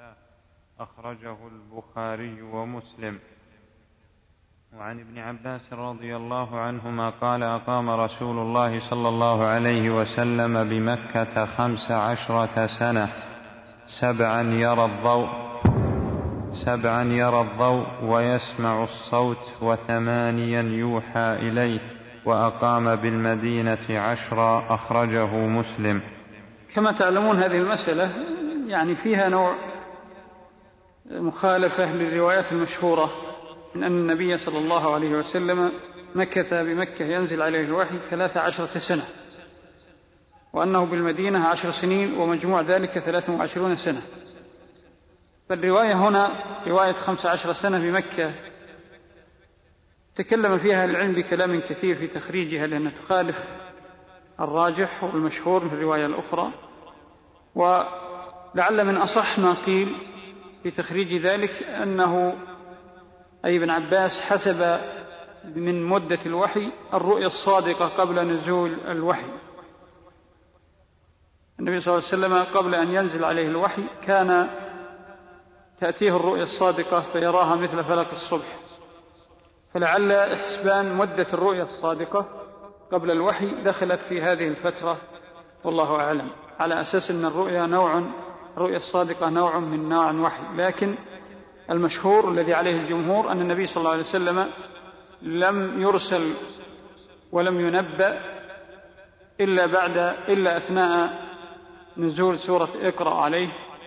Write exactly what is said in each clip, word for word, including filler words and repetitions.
أخرجه البخاري ومسلم. وعن ابن عباس رضي الله عنهما قال أقام رسول الله صلى الله عليه وسلم بمكة خمس عشرة سنة سبعا يرى الضوء سبعا يرى الضوء ويسمع الصوت وثمانيا يوحى إليه، وأقام بالمدينة عشرا. أخرجه مسلم. كما تعلمون هذه المسألة يعني فيها نوع مخالفة للروايات المشهورة من أن النبي صلى الله عليه وسلم مكث بمكة ينزل عليه الوحي ثلاث عشرة سنة، وأنه بالمدينة عشر سنين ومجموع ذلك ثلاث وعشرون سنة. فالرواية هنا رواية خمس عشر سنة بمكة تكلم فيها العلم بكلام كثير في تخريجها، لأنها تخالف الراجح والمشهور في الرواية الأخرى. ولعل من أصح ما قيل في تخريج ذلك أنه أي ابن عباس حسب من مدة الوحي الرؤيا الصادقة قبل نزول الوحي. النبي صلى الله عليه وسلم قبل أن ينزل عليه الوحي كان تأتيه الرؤيا الصادقة فيراها مثل فلق الصبح، فلعل حسبان مدة الرؤيا الصادقة قبل الوحي دخلت في هذه الفترة، والله أعلم، على أساس أن الرؤيا نوع الرؤيا الصادقة نوع من نوع وحي. لكن المشهور الذي عليه الجمهور أن النبي صلى الله عليه وسلم لم يرسل ولم ينبأ إلا بعد إلا أثناء نزول سورة اقرأ عليه،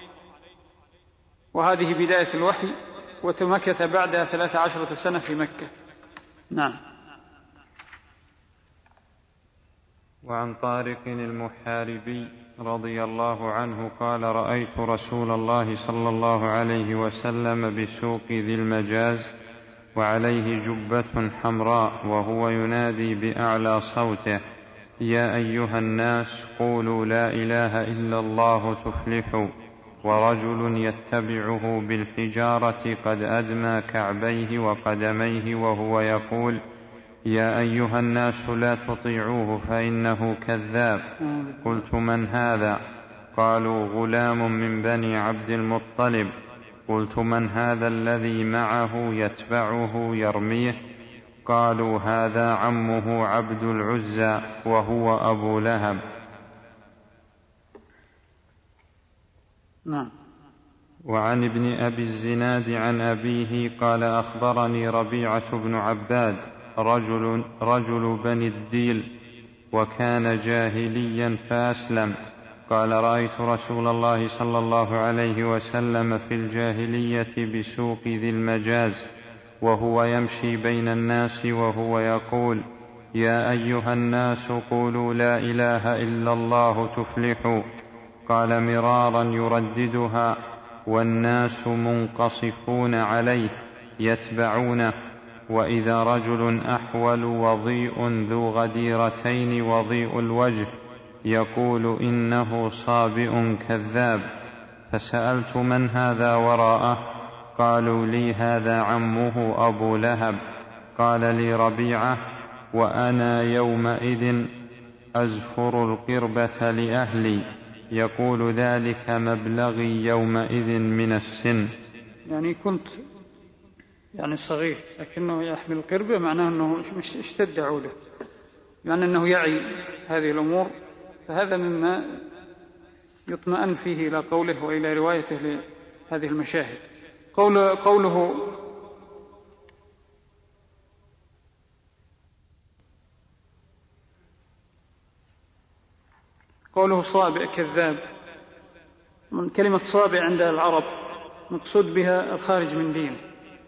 وهذه بداية الوحي، وتمكث بعدها ثلاث عشرة سنة في مكة. نعم. وعن طارق المحاربي رضي الله عنه قال رأيت رسول الله صلى الله عليه وسلم بسوق ذي المجاز وعليه جبة حمراء وهو ينادي بأعلى صوته يا أيها الناس قولوا لا إله إلا الله تفلحوا، ورجل يتبعه بالحجارة قد أدمى كعبيه وقدميه وهو يقول يا أيها الناس لا تطيعوه فإنه كذاب. قلت من هذا؟ قالوا غلام من بني عبد المطلب. قلت من هذا الذي معه يتبعه يرميه؟ قالوا هذا عمه عبد العزى وهو أبو لهب. نعم. وعن ابن أبي الزناد عن أبيه قال أخبرني ربيعة بن عباد رجل, رجل بني الديل وكان جاهليا فأسلم، قال رأيت رسول الله صلى الله عليه وسلم في الجاهلية بسوق ذي المجاز وهو يمشي بين الناس وهو يقول يا أيها الناس قولوا لا إله إلا الله تفلحوا. قال مرارا يرددها والناس منقصفون عليه يتبعونه، وإذا رجل أحول وضيء ذو غديرتين وضيء الوجه يقول إنه صابئ كذاب. فسألت من هذا وراءه؟ قالوا لي هذا عمه أبو لهب. قال لي ربيعة وأنا يومئذ أزفر القربة لأهلي، يقول ذلك مبلغي يومئذ من السن. يعني كنت يعني صغير لكنه يحمل القربة، معناه أنه اشتد عوده، يعني أنه يعي هذه الأمور. فهذا مما يطمئن فيه إلى قوله وإلى روايته لهذه المشاهد. قول قوله قوله صابئ كذاب، من كلمة صابئ عند العرب مقصود بها الخارج من دينه.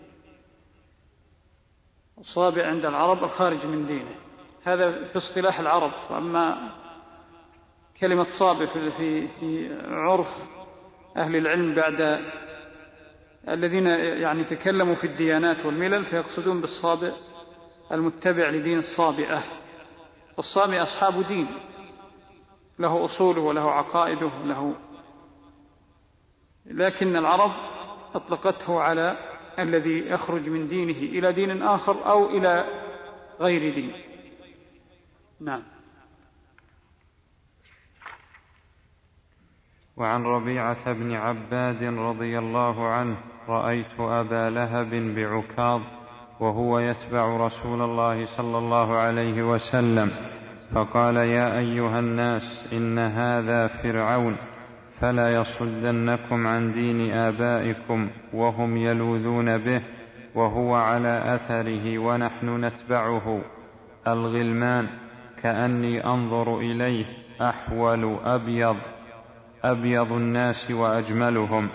الصابئ عند العرب الخارج من دينه، هذا في اصطلاح العرب. وأما كلمة صابئ في في عرف أهل العلم بعد الذين يعني تكلموا في الديانات والملل فيقصدون بالصابئ المتبع لدين الصابئة. والصابئ أصحاب دين له أصوله وله عقائده له، لكن العرب أطلقته على الذي يخرج من دينه إلى دين آخر أو إلى غير دين. نعم. وعن ربيعة بن عباد رضي الله عنه: رأيت أبا لهب بعكاظ وهو يتبع رسول الله صلى الله عليه وسلم، فقال: يا أيها الناس، إن هذا فرعون، فلا يصدنكم عن دين آبائكم وهم يلوذون به، وهو على أثره ونحن نتبعه، الغلمان كأني أنظر إليه، أحول أبيض أبيض الناس وأجملهم.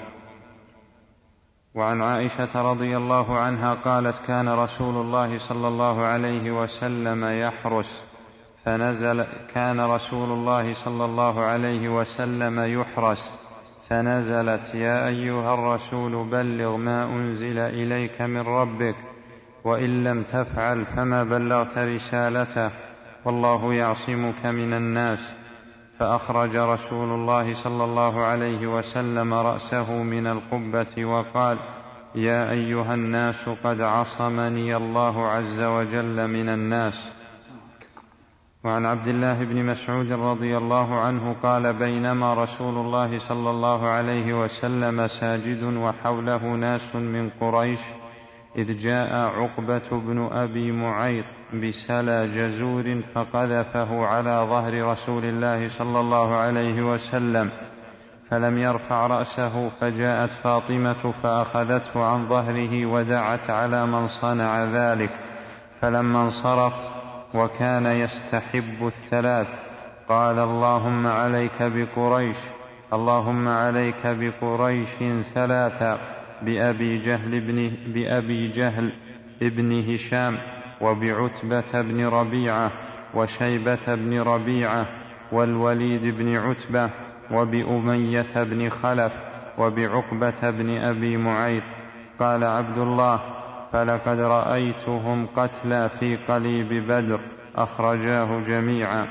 وعن عائشة رضي الله عنها قالت: كان رسول الله صلى الله عليه وسلم يحرس فنزل كان رسول الله صلى الله عليه وسلم يحرس فنزلت: يا أيها الرسول، بلغ ما أنزل إليك من ربك، وإن لم تفعل فما بلغت رسالته، والله يعصمك من الناس. فأخرج رسول الله صلى الله عليه وسلم رأسه من القبة وقال: يا أيها الناس، قد عصمني الله عز وجل من الناس. وعن عبد الله بن مسعود رضي الله عنه قال: بينما رسول الله صلى الله عليه وسلم ساجد وحوله ناس من قريش، إذ جاء عقبة بن أبي معيط بسلى جزور فقذفه على ظهر رسول الله صلى الله عليه وسلم، فلم يرفع رأسه، فجاءت فاطمة فأخذته عن ظهره ودعت على من صنع ذلك. فلما انصرف وكان يستحب الثلاث قال: اللهم عليك بقريش، اللهم عليك بقريش ثلاثا، بأبي جهل ابن, بأبي جهل ابن هشام، وبعتبة بن ربيعة، وشيبة بن ربيعة، والوليد بن عتبة، وبأمية بن خلف، وبعقبة بن أبي معيط. قال عبد الله: فلقد رأيتهم قتلى في قليب بدر. أخرجاه جميعا.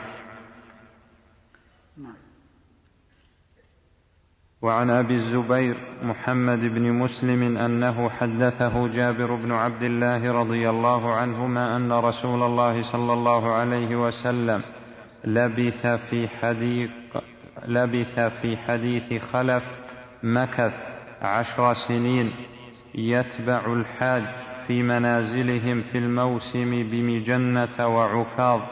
وعن أبي الزبير محمد بن مسلم أنه حدثه جابر بن عبد الله رضي الله عنهما أن رسول الله صلى الله عليه وسلم لبث في حديث, لبث في حديث خلف مكث عشر سنين يتبع الحاج في منازلهم في الموسم بمجنة وعكاظ،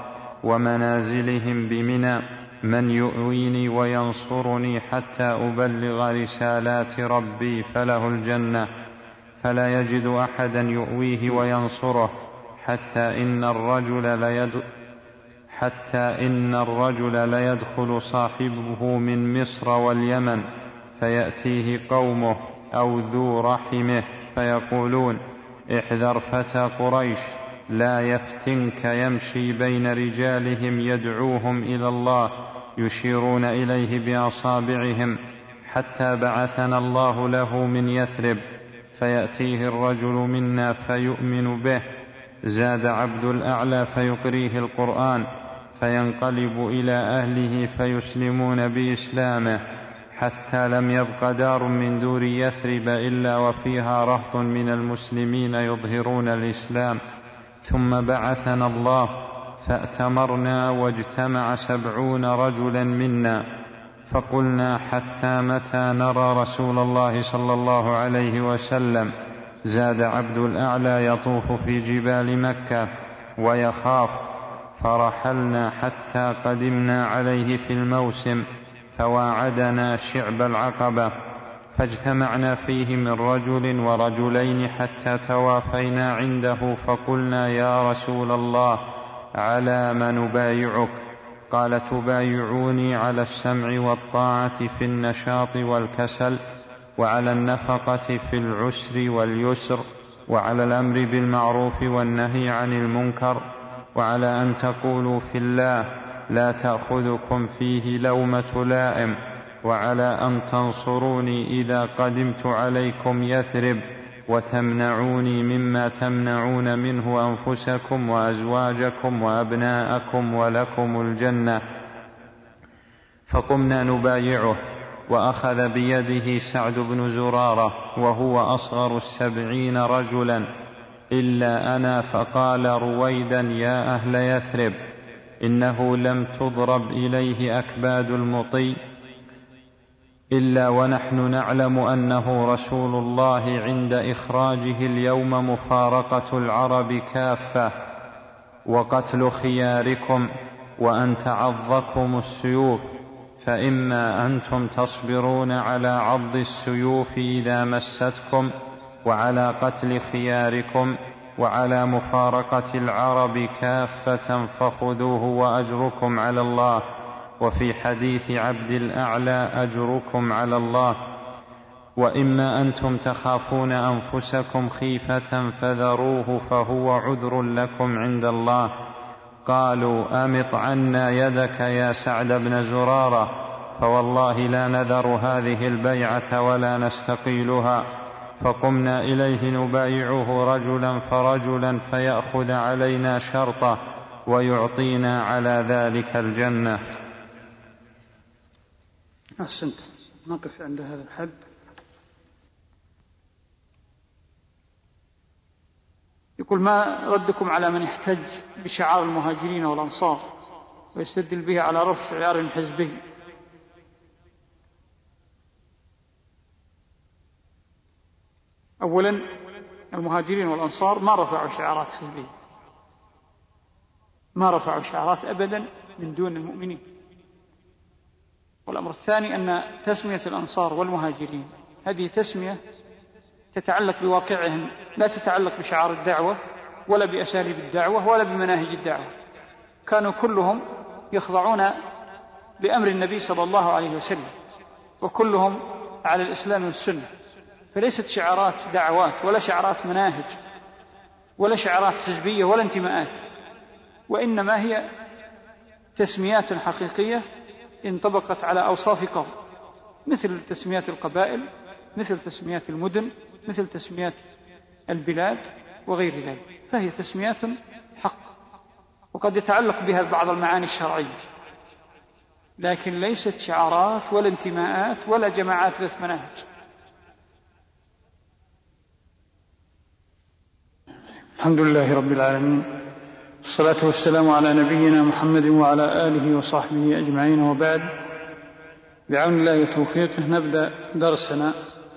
ومنازلهم بمنى، من يؤويني وينصرني حتى أبلغ رسالات ربي فله الجنة، فلا يجد أحدا يؤويه وينصره، حتى إن الرجل ليد حتى إن الرجل ليدخل صاحبه من مصر واليمن، فيأتيه قومه أو ذو رحمه فيقولون: احذر فتى قريش لا يفتنك، يمشي بين رجالهم يدعوهم إلى الله، يشيرون إليه بأصابعهم، حتى بعثنا الله له من يثرب، فيأتيه الرجل منا فيؤمن به. زاد عبد الأعلى فيقريه القرآن، فينقلب إلى أهله فيسلمون بإسلامه، حتى لم يبق دار من دور يثرب إلا وفيها رهط من المسلمين يظهرون الإسلام. ثم بعثنا الله فأتمرنا، واجتمع سبعون رجلا منا، فقلنا: حتى متى نرى رسول الله صلى الله عليه وسلم؟ زاد عبد الأعلى: يطوف في جبال مكة ويخاف. فرحلنا حتى قدمنا عليه في الموسم، فواعدنا شعب العقبة، فاجتمعنا فيه من رجل ورجلين حتى توافينا عنده، فقلنا: يا رسول الله، على ما نبايعك؟ قال: تبايعوني على السمع والطاعة في النشاط والكسل، وعلى النفقة في العسر واليسر، وعلى الأمر بالمعروف والنهي عن المنكر، وعلى أن تقولوا في الله لا تأخذكم فيه لومة لائم، وعلى أن تنصروني إذا قدمت عليكم يثرب، وتمنعوني مما تمنعون منه أنفسكم وأزواجكم وأبناءكم، ولكم الجنة. فقمنا نبايعه، وأخذ بيده سعد بن زرارة وهو أصغر السبعين رجلا إلا أنا، فقال رويدا: يا أهل يثرب، إنه لم تضرب إليه أكباد المطي إلا ونحن نعلم أنه رسول الله عند إخراجه اليوم مفارقة العرب كافة وقتل خياركم وأن تعضكم السيوف، فإما أنتم تصبرون على عض السيوف إذا مستكم وعلى قتل خياركم وعلى مفارقة العرب كافة فخذوه وأجركم على الله. وفي حديث عبد الأعلى أجركم على الله. وإما أنتم تخافون أنفسكم خيفة فذروه فهو عذر لكم عند الله. قالوا أمط عنا يدك يا سعد بن زرارة، فوالله لا نذر هذه البيعة ولا نستقيلها. فقمنا إليه نبايعه رجلا فرجلا فيأخذ علينا شرطه ويعطينا على ذلك الجنة. أحسنت. نقف عند هذا الحد. يقول ما ردكم على من يحتج بشعار المهاجرين والأنصار ويستدل به على رفع شعار حزبي؟ أولا المهاجرين والأنصار ما رفعوا شعارات حزبية، ما رفعوا شعارات أبدا من دون المؤمنين. والأمر الثاني أن تسمية الأنصار والمهاجرين هذه تسمية تتعلق بواقعهم، لا تتعلق بشعار الدعوة ولا بأساليب الدعوة ولا بمناهج الدعوة. كانوا كلهم يخضعون لأمر النبي صلى الله عليه وسلم، وكلهم على الإسلام والسنة. فليست شعارات دعوات ولا شعارات مناهج ولا شعارات حزبية ولا انتماءات، وإنما هي تسميات حقيقية انطبقت على أوصاف قوم، مثل تسميات القبائل، مثل تسميات المدن، مثل تسميات البلاد وغير ذلك. فهي تسميات حق، وقد يتعلق بها بعض المعاني الشرعية، لكن ليست شعارات ولا انتماءات ولا جماعات ذات مناهج. الحمد لله رب العالمين، والصلاة والسلام على نبينا محمد وعلى آله وصحبه أجمعين، وبعد. بعون الله وتوفيقه نبدأ درسنا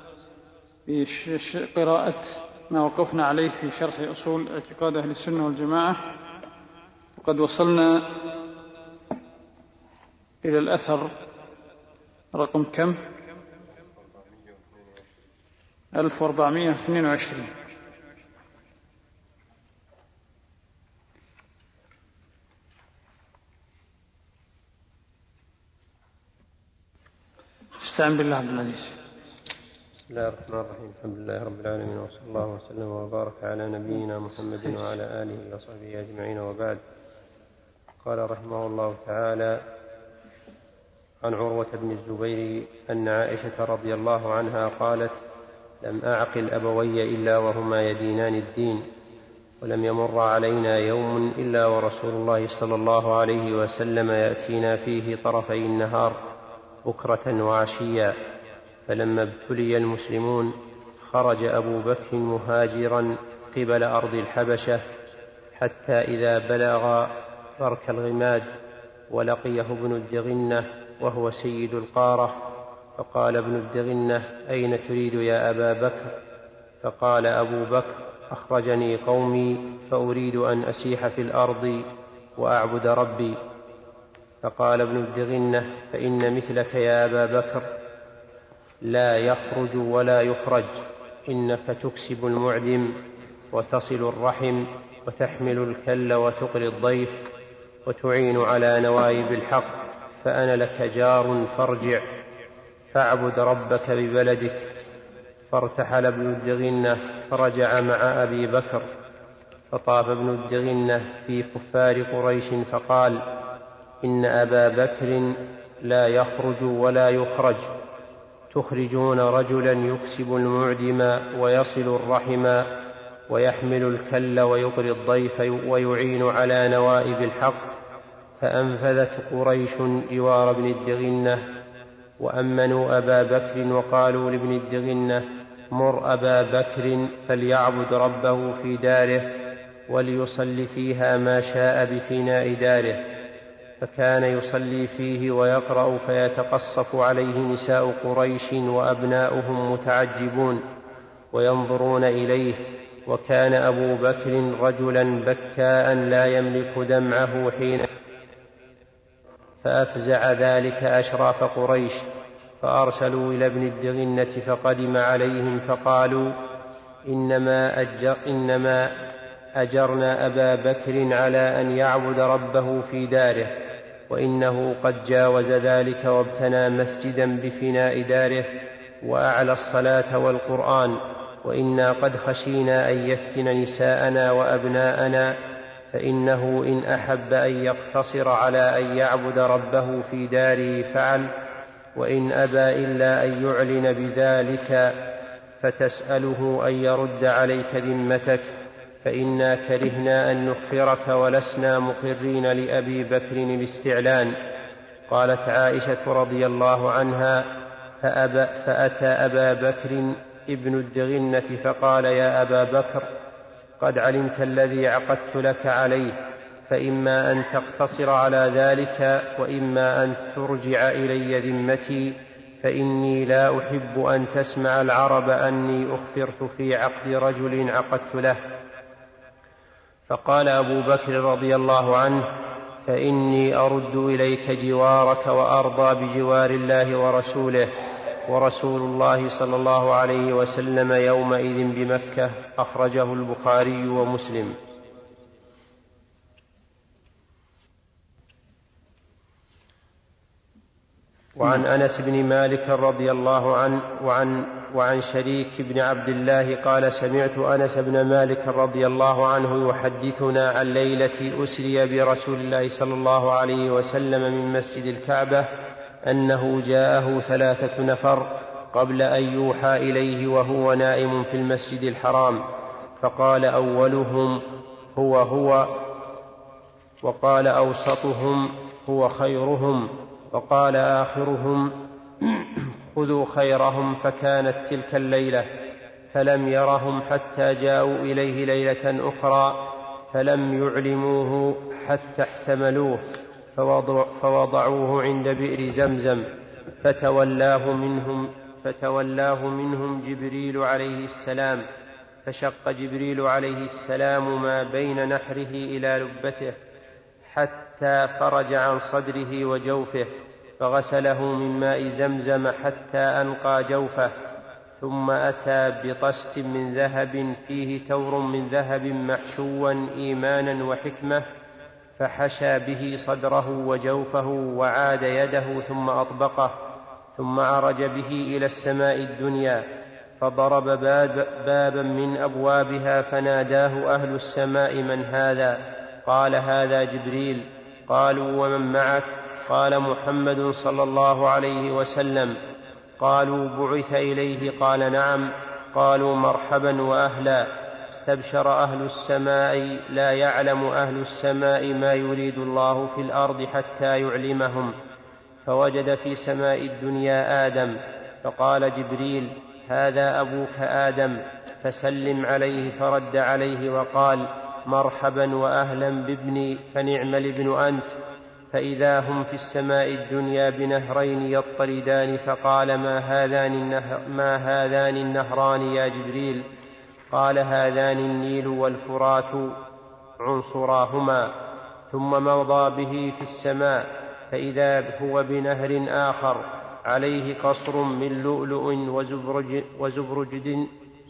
بقراءة ما وقفنا عليه في شرح أصول اعتقاد أهل السنة والجماعة، وقد وصلنا إلى الأثر رقم كم؟ ألف وأربعمائة واثنين وعشرين. استعن بالله عبد العزيز. بسم الله الرحمن الرحيم. الحمد لله رب العالمين، وصلى الله وسلم وبارك على نبينا محمد وعلى آله وصحبه أجمعين، وبعد. قال رحمه الله تعالى: عن عروة بن الزبير أن عائشة رضي الله عنها قالت: لم أعقل أبوي إلا وهما يدينان الدين، ولم يمر علينا يوم إلا ورسول الله صلى الله عليه وسلم يأتينا فيه طرفي النهار بكرة وعشيا. فلما ابتلي المسلمون خرج أبو بكر مهاجرا قبل أرض الحبشة، حتى إذا بلغ برك الغماد ولقيه ابن الدغنة وهو سيد القارة، فقال ابن الدغنة: أين تريد يا أبا بكر؟ فقال أبو بكر: أخرجني قومي فأريد أن أسيح في الأرض وأعبد ربي. فقال ابن الدغنة: فإن مثلك يا أبا بكر لا يخرج ولا يخرج، إنك تكسب المعدم وتصل الرحم وتحمل الكل وتقري الضيف وتعين على نوائب الحق، فأنا لك جار فارجع فاعبد ربك ببلدك. فارتحل ابن الدغنة فرجع مع أبي بكر، فطاف ابن الدغنة في كفار قريش فقال: إن أبا بكر لا يخرج ولا يخرج، تخرجون رجلا يكسب المعدم ويصل الرحم ويحمل الكل ويقري الضيف ويعين على نوائب الحق. فأنفذت قريش جوار ابن الدغنة وأمنوا أبا بكر، وقالوا لابن الدغنة: مر أبا بكر فليعبد ربه في داره وليصل فيها ما شاء بفناء داره. فكان يصلي فيه ويقرأ فيتقصف عليه نساء قريش وأبناؤهم متعجبون وينظرون إليه. وكان أبو بكر رجلا بكاء لا يملك دمعه حين فأفزع ذلك أشراف قريش، فأرسلوا إلى ابن الدغنة فقدم عليهم فقالوا إنما, أجر إنما أجرنا أبا بكر على أن يعبد ربه في داره، وإنه قد جاوز ذلك وابتنى مسجدا بفناء داره وأعلى الصلاة والقرآن، وإنا قد خشينا أن يفتن نساءنا وأبناءنا، فإنه إن أحب أن يقتصر على أن يعبد ربه في داره فعل، وإن أبى إلا أن يعلن بذلك فتسأله أن يرد عليك ذمتك، فإنا كرهنا أن نخفرك ولسنا مقرين لأبي بكر الاستعلان. قالت عائشة رضي الله عنها فأبى فأتى أبا بكر ابن الدغنة فقال يا أبا بكر قد علمت الذي عقدت لك عليه، فإما أن تقتصر على ذلك وإما أن ترجع إلي ذمتي، فإني لا أحب أن تسمع العرب أني أخفرت في عقد رجل عقدت له. فقال أبو بكر رضي الله عنه فإني أرد إليك جوارك وأرضى بجوار الله ورسوله، ورسول الله صلى الله عليه وسلم يومئذ بمكة. أخرجه البخاري ومسلم. وعن أنس بن مالك رضي الله عنه وعن, وعن شريك بن عبد الله قال سمعت أنس بن مالك رضي الله عنه يحدثنا عن ليلة أسري برسول الله صلى الله عليه وسلم من مسجد الكعبة أنه جاءه ثلاثة نفر قبل أن يوحى إليه وهو نائم في المسجد الحرام، فقال أولهم هو هو، وقال أوسطهم هو خيرهم، وقال آخرهم خذوا خيرهم. فكانت تلك الليلة، فلم يرهم حتى جاءوا إليه ليلة أخرى فلم يعلموه حتى احتملوه فوضعوه عند بئر زمزم، فتولاه منهم, فتولاه منهم جبريل عليه السلام، فشق جبريل عليه السلام ما بين نحره إلى لبته حتى فرج عن صدره وجوفه، فغسله من ماء زمزم حتى أنقى جوفه، ثم أتى بطست من ذهب فيه تور من ذهب محشوا إيمانا وحكمة، فحشى به صدره وجوفه وعاد يده ثم أطبقه، ثم عرج به إلى السماء الدنيا، فضرب باب بابا من أبوابها فناداه أهل السماء من هذا؟ قال هذا جبريل. قالوا ومن معك؟ قال محمد صلى الله عليه وسلم. قالوا بعث إليه؟ قال نعم. قالوا مرحبا وأهلا. استبشر أهل السماء، لا يعلم أهل السماء ما يريد الله في الأرض حتى يعلمهم. فوجد في سماء الدنيا آدم، فقال جبريل هذا أبوك آدم، فسلم عليه. فرد عليه وقال مرحبا وأهلا بابني، فنعم الابن أنت. فإذا هم في السماء الدنيا بنهرين يطردان، فقال ما هذان, النهر ما هذان النهران يا جبريل؟ قال هذان النيل والفرات عنصراهما. ثم مضى به في السماء، فإذا هو بنهر آخر عليه قصر من لؤلؤ وزبرج وزبرجد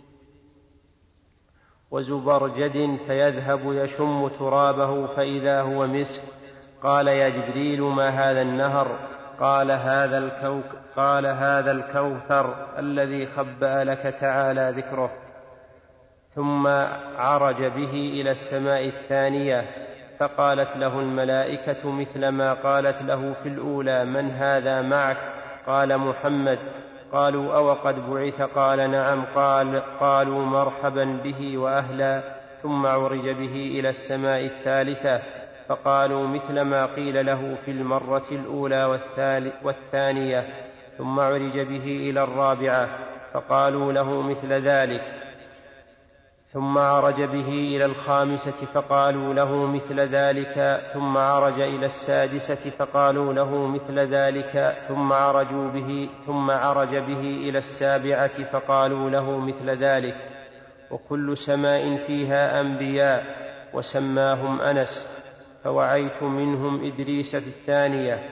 وزبرجد، فيذهب يشم ترابه فإذا هو مسك. قال يا جبريل ما هذا النهر؟ قال هذا الكوك قال هذا الكوثر الذي خبأ لك تعالى ذكره. ثم عرج به إلى السماء الثانية، فقالت له الملائكة مثل ما قالت له في الأولى من هذا معك؟ قال محمد. قالوا أو قد بعث؟ قال نعم. قال قالوا مرحبا به وأهلا. ثم عرج به إلى السماء الثالثة، فقالوا مثل ما قيل له في المرة الأولى والثانية. ثم عرج به إلى الرابعة، فقالوا له مثل ذلك. ثم عرج به إلى الخامسة فقالوا له مثل ذلك، ثم عرج إلى السادسة فقالوا له مثل ذلك، ثم عرجوا به ثم عرج به إلى السابعة فقالوا له مثل ذلك. وكل سماء فيها أنبياء، وسماهم أنس. فوعيت منهم إدريس في الثانية،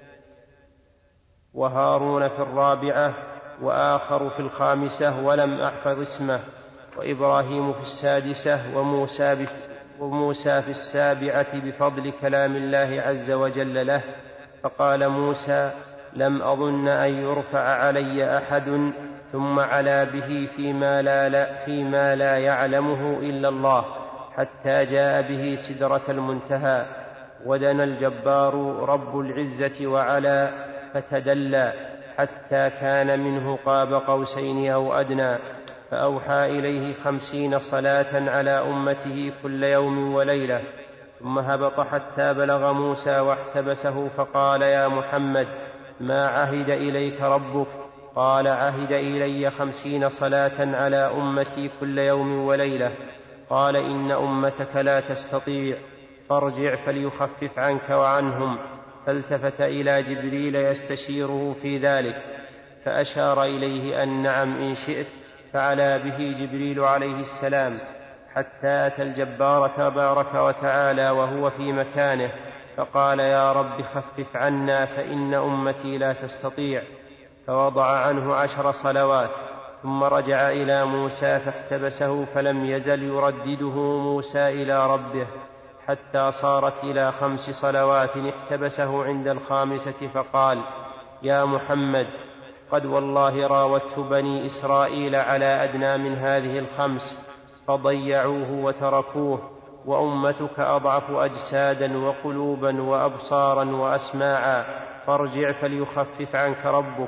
وهارون في الرابعة، وآخر في الخامسة ولم أحفظ اسمه، وإبراهيم في السادسة، وموسى, وموسى في السابعة بفضل كلام الله عز وجل له. فقال موسى: لم أظن أن يرفع علي أحد ثم علا به فيما لا, لا, فيما لا يعلمه إلا الله، حتى جاء به سدرة المنتهى. ودنا الجبار رب العزة وعلا فتدلى، حتى كان منه قاب قوسين أو أدنى. فأوحى إليه خمسين صلاة على أمته كل يوم وليلة. ثم هبط حتى بلغ موسى واحتبسه، فقال: يا محمد، ما عهد إليك ربك؟ قال: عهد إلي خمسين صلاة على أمتي كل يوم وليلة. قال: إن أمتك لا تستطيع، فارجع فليخفف عنك وعنهم. فالتفت إلى جبريل يستشيره في ذلك، فأشار إليه أن نعم إن شئت. فعلى به جبريل عليه السلام حتى أتى الجبار تبارك وتعالى وهو في مكانه، فقال: يا رب خفف عنا فإن أمتي لا تستطيع. فوضع عنه عشر صلوات. ثم رجع إلى موسى فاحتبسه، فلم يزل يردده موسى إلى ربه حتى صارت إلى خمس صلوات. احتبسه عند الخامسة فقال: يا محمد، قد والله راودت بني إسرائيل على أدنى من هذه الخمس فضيعوه وتركوه، وأمتك أضعف أجسادا وقلوبا وأبصارا وأسماعا، فارجع فليخفف عنك ربك.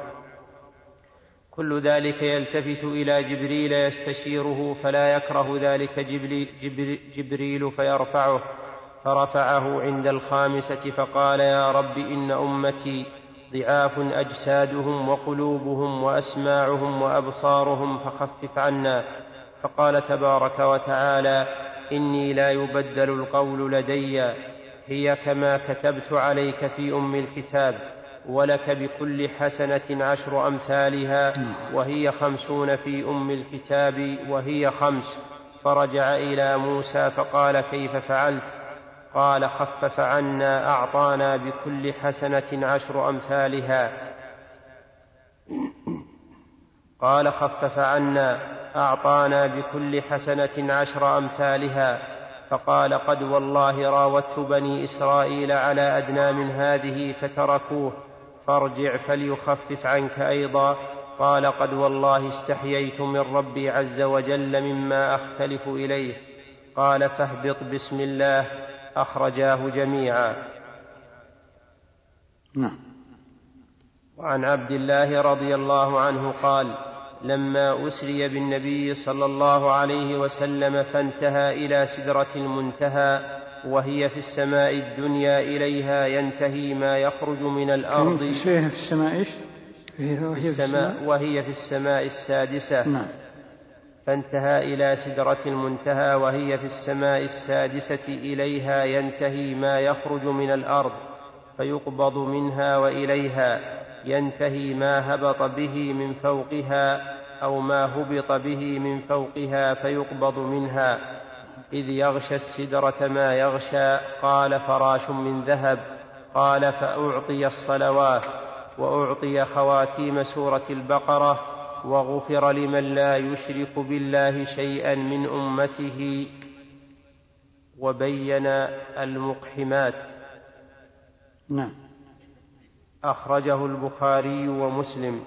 كل ذلك يلتفت إلى جبريل يستشيره، فلا يكره ذلك جبريل فيرفعه. فرفعه عند الخامسة فقال: يا رب، إن أمتي ضعاف أجسادهم وقلوبهم وأسماعهم وأبصارهم، فخفف عنا. فقال تبارك وتعالى: إني لا يبدل القول لدي، هي كما كتبت عليك في أم الكتاب، ولك بكل حسنة عشر أمثالها، وهي خمسون في أم الكتاب وهي خمس. فرجع إلى موسى فقال: كيف فعلت؟ قال: خفف عنا، أعطانا بكل حسنة عشر أمثالها. قال: خفف عنا، أعطانا بكل حسنة عشر أمثالها. فقال: قد والله راودت بني إسرائيل على أدنى من هذه فتركوه، فارجع فليخفف عنك أيضا. قال: قد والله استحييت من ربي عز وجل مما أختلف إليه. قال: فاهبط بسم الله. أخرجاه جميعا. نعم. وعن عبد الله رضي الله عنه قال: لما أسري بالنبي صلى الله عليه وسلم فانتهى إلى سدرة المنتهى، وهي في السماء الدنيا، إليها ينتهي ما يخرج من الأرض. في السماء إيش؟ في السماء وهي في السماء السادسة. نعم. فانتهى إلى سدرة المنتهى وهي في السماء السادسة، إليها ينتهي ما يخرج من الأرض فيقبض منها، وإليها ينتهي ما هبط به من فوقها أو ما هبط به من فوقها فيقبض منها، إذ يغشى السدرة ما يغشى. قال: فراش من ذهب. قال: فأعطي الصلوات، وأعطي خواتيم سورة البقرة، وغفر لمن لا يشرك بالله شيئا من أمته، وبين المقحمات. نعم. أخرجه البخاري ومسلم.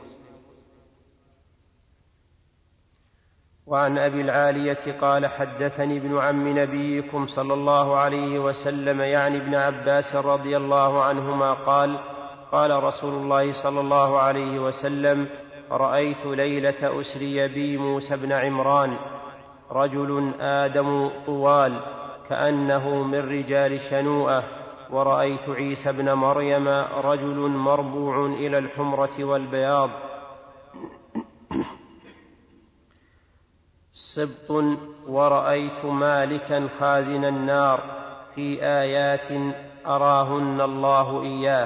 وعن أبي العالية قال: حدثني ابن عم نبيكم صلى الله عليه وسلم، يعني ابن عباس رضي الله عنهما، قال: قال رسول الله صلى الله عليه وسلم: رأيت ليلة أسري بي موسى بن عمران، رجل آدم طوال كأنه من رجال شنوءة، ورأيت عيسى بن مريم رجل مربوع إلى الحمرة والبياض. سبط ورأيت مالكا خازن النار في آيات أراهن الله إياه.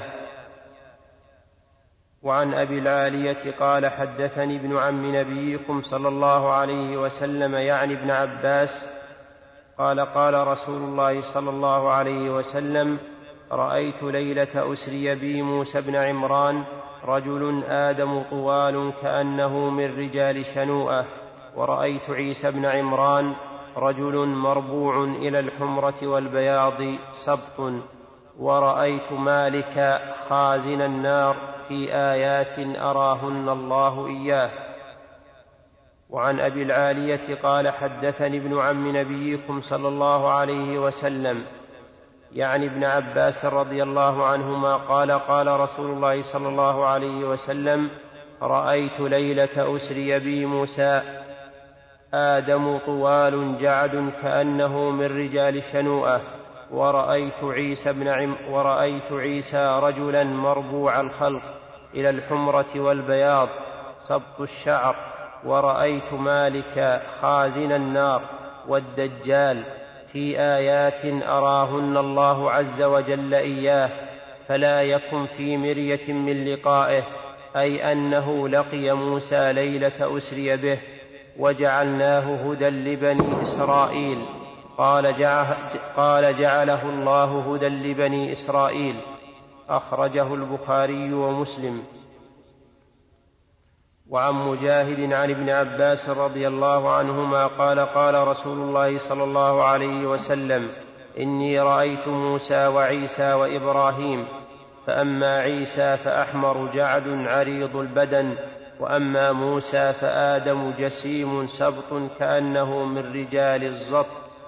وعن أبي العالية قال حدثني ابن عم نبيكم صلى الله عليه وسلم يعني ابن عباس قال قال رسول الله صلى الله عليه وسلم رأيت ليلة أسري بي موسى بن عمران رجل آدم طوال كأنه من رجال شنوءة، ورأيت عيسى بن عمران رجل مربوع إلى الحمرة والبياض سبط، ورأيت مالك خازن النار في آيات أراهن الله إياه. وعن أبي العالية قال حدثني ابن عم نبيكم صلى الله عليه وسلم يعني ابن عباس رضي الله عنهما قال قال رسول الله صلى الله عليه وسلم رأيت ليلة أسري بي موسى آدم طوال جعد كأنه من رجال شنوءة، ورأيت عيسى, بن عم ورأيت عيسى رجلا مربوع الخلق إلى الحمرة والبياض سبط الشعر، ورأيت مالك خازن النار والدجال في آيات أراهن الله عز وجل إياه، فلا يكن في مرية من لقائه، أي أنه لقي موسى ليلة أسري به وجعلناه هدى لبني إسرائيل. قال, قال جعله الله هدى لبني إسرائيل. أخرجه البخاري ومسلم. وعن مجاهد عن ابن عباس رضي الله عنهما قال قال رسول الله صلى الله عليه وسلم إني رأيت موسى وعيسى وإبراهيم، فأما عيسى فأحمر جعد عريض البدن، وأما موسى فآدم جسيم سبط كأنه من رجال الزط،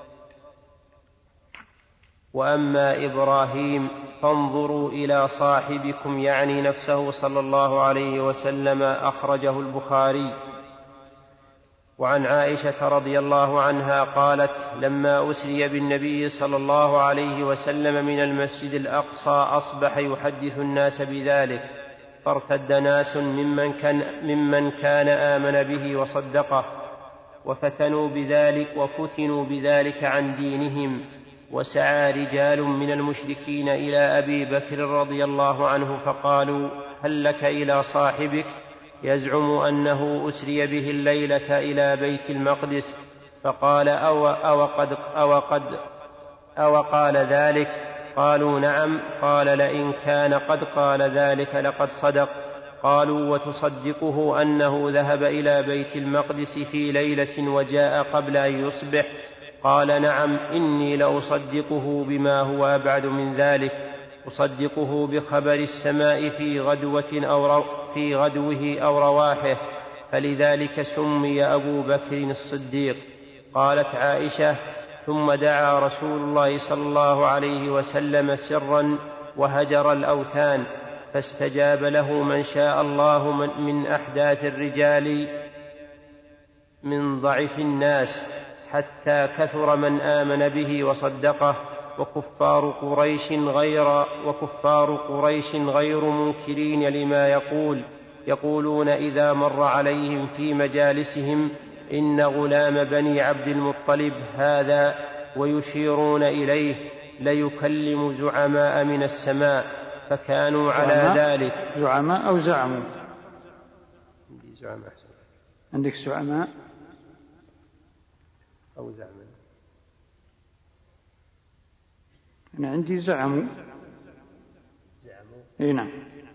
وأما إبراهيم فانظروا إلى صاحبكم يعني نفسه صلى الله عليه وسلم. أخرجه البخاري. وعن عائشة رضي الله عنها قالت لما أسري بالنبي صلى الله عليه وسلم من المسجد الأقصى أصبح يحدث الناس بذلك، فارتد ناس ممن كان, ممن كان آمن به وصدقه، وفتنوا بذلك, وفتنوا بذلك عن دينهم. وسعى رجال من المشركين إلى أبي بكر رضي الله عنه فقالوا هل لك إلى صاحبك يزعم أنه أسري به الليلة إلى بيت المقدس؟ فقال أو, أو, قد أو, قد أو قال ذلك؟ قالوا نعم. قال لئن كان قد قال ذلك لقد صدق. قالوا وتصدقه أنه ذهب إلى بيت المقدس في ليلة وجاء قبل أن يصبح؟ قال نعم، إني لأصدقه بما هو أبعد من ذلك، أصدقه بخبر السماء في غدوة أو رو في غدوه أو رواحه، فلذلك سمي أبو بكر الصديق. قالت عائشة ثم دعا رسول الله صلى الله عليه وسلم سرا وهجر الأوثان، فاستجاب له من شاء الله من, من أحداث الرجال من ضعف الناس، حتى كثر من آمن به وصدقه. وكفار قريش غير وكفار قريش غير منكرين لما يقول، يقولون إذا مر عليهم في مجالسهم إن غلام بني عبد المطلب هذا، ويشيرون إليه ليكلم زعماء من السماء، فكانوا على ذلك. زعماء أو زعموا؟ عندي زعماء أحسن. عندك زعماء أو زعما؟ أنا عندي زعموا. زعموا؟ إيه نعم.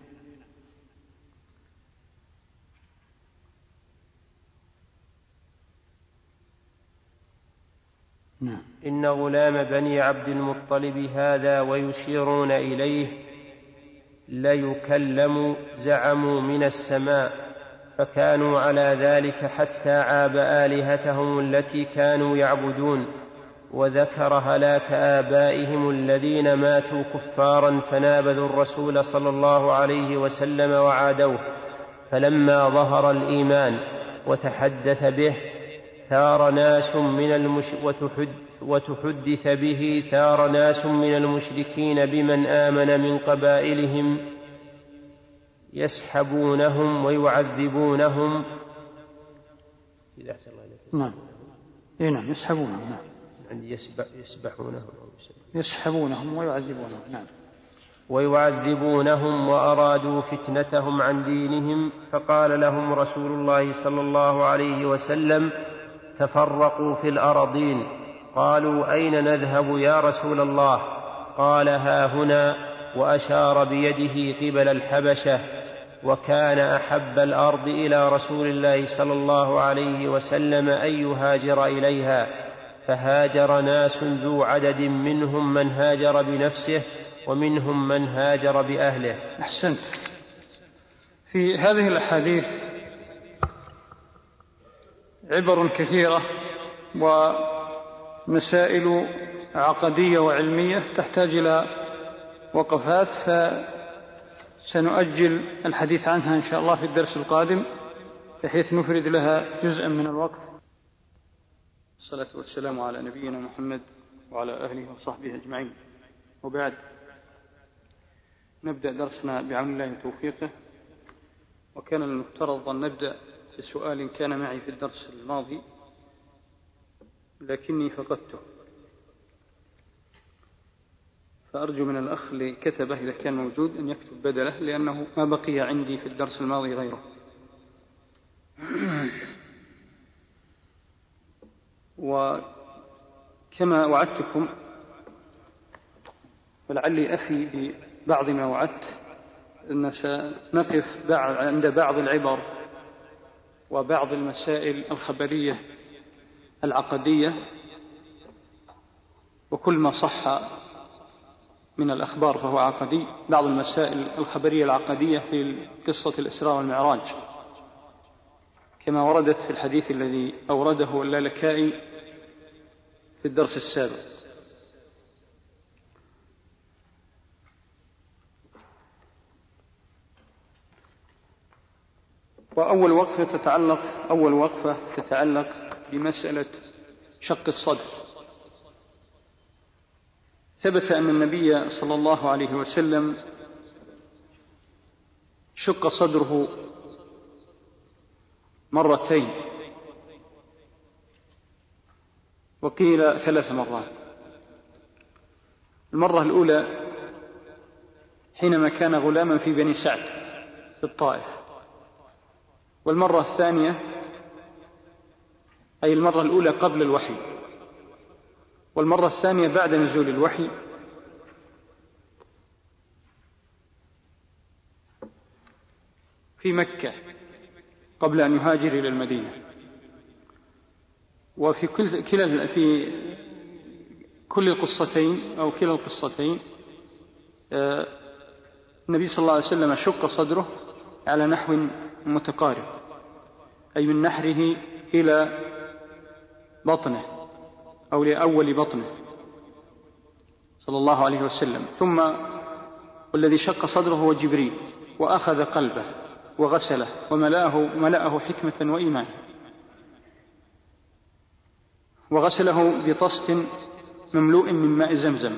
نعم. إن غلام بني عبد المطلب هذا ويشيرون إليه ليكلم زعموا من السماء، فكانوا على ذلك حتى عاب آلهتهم التي كانوا يعبدون. وذكر هلاك آبائهم الذين ماتوا كفارا فنابذوا الرسول صلى الله عليه وسلم وعادوه، فلما ظهر الإيمان وتحدث به ثار ناس من المش وتحدث به ثار ناس من المشركين بمن آمن من قبائلهم يسحبونهم ويعذبونهم إذا أحسن الله إليك. نعم. إيه نعم يسحبونهم. نعم. عندي يسبح يسبحونهم يسحبونهم ويعذبونهم. نعم. ويعذبونهم وأرادوا فتنتهم عن دينهم، فقال لهم رسول الله صلى الله عليه وسلم: تفرقوا في الأراضين. قالوا: أين نذهب يا رسول الله؟ قال: ها هنا، وأشار بيده قبل الحبشة. وكان أحب الأرض إلى رسول الله صلى الله عليه وسلم أن يهاجر إليها، فهاجر ناس ذو عدد، منهم من هاجر بنفسه ومنهم من هاجر بأهله. أحسنت. في هذه الأحاديث عبر كثيرة ومسائل عقدية وعلمية تحتاج إلى وقفات، فسنؤجل الحديث عنها إن شاء الله في الدرس القادم بحيث نفرد لها جزءا من الوقت. الصلاة والسلام على نبينا محمد وعلى أهله وصحبه أجمعين، وبعد. نبدأ درسنا بعون الله وتوفيقه. وكان المفترض أن نبدأ بسؤال كان معي في الدرس الماضي لكني فقدته، فأرجو من الأخ اللي كتبه إذا كان موجود أن يكتب بدله، لأنه ما بقي عندي في الدرس الماضي غيره. وكما وعدتكم ولعلي أفي ببعض ما وعدت، أن سنقف عند بعض العبر وبعض المسائل الخبرية العقدية، وكل ما صح من الأخبار فهو عقدي. بعض المسائل الخبرية العقدية في قصة الإسراء والمعراج كما وردت في الحديث الذي أورده اللالكائي في الدرس السابق. وأول وقفة تتعلق أول وقفة تتعلق بمسألة شق الصدر. ثبت أن النبي صلى الله عليه وسلم شق صدره مرتين، وقيل ثلاث مرات. المرة الأولى حينما كان غلاما في بني سعد في الطائف، والمرة الثانية أي المرة الأولى قبل الوحي، والمرة الثانية بعد نزول الوحي في مكة قبل أن يهاجر إلى المدينة. وفي كل كلا في كل القصتين أو كلا القصتين النبي صلى الله عليه وسلم شق صدره على نحو متقارب، أي من نحره إلى بطنه أو لأول بطنه صلى الله عليه وسلم. ثم والذي شق صدره هو جبريل، وأخذ قلبه وغسله وملأه ملأه حكمة وإيمان، وغسله بطست مملوء من ماء زمزم.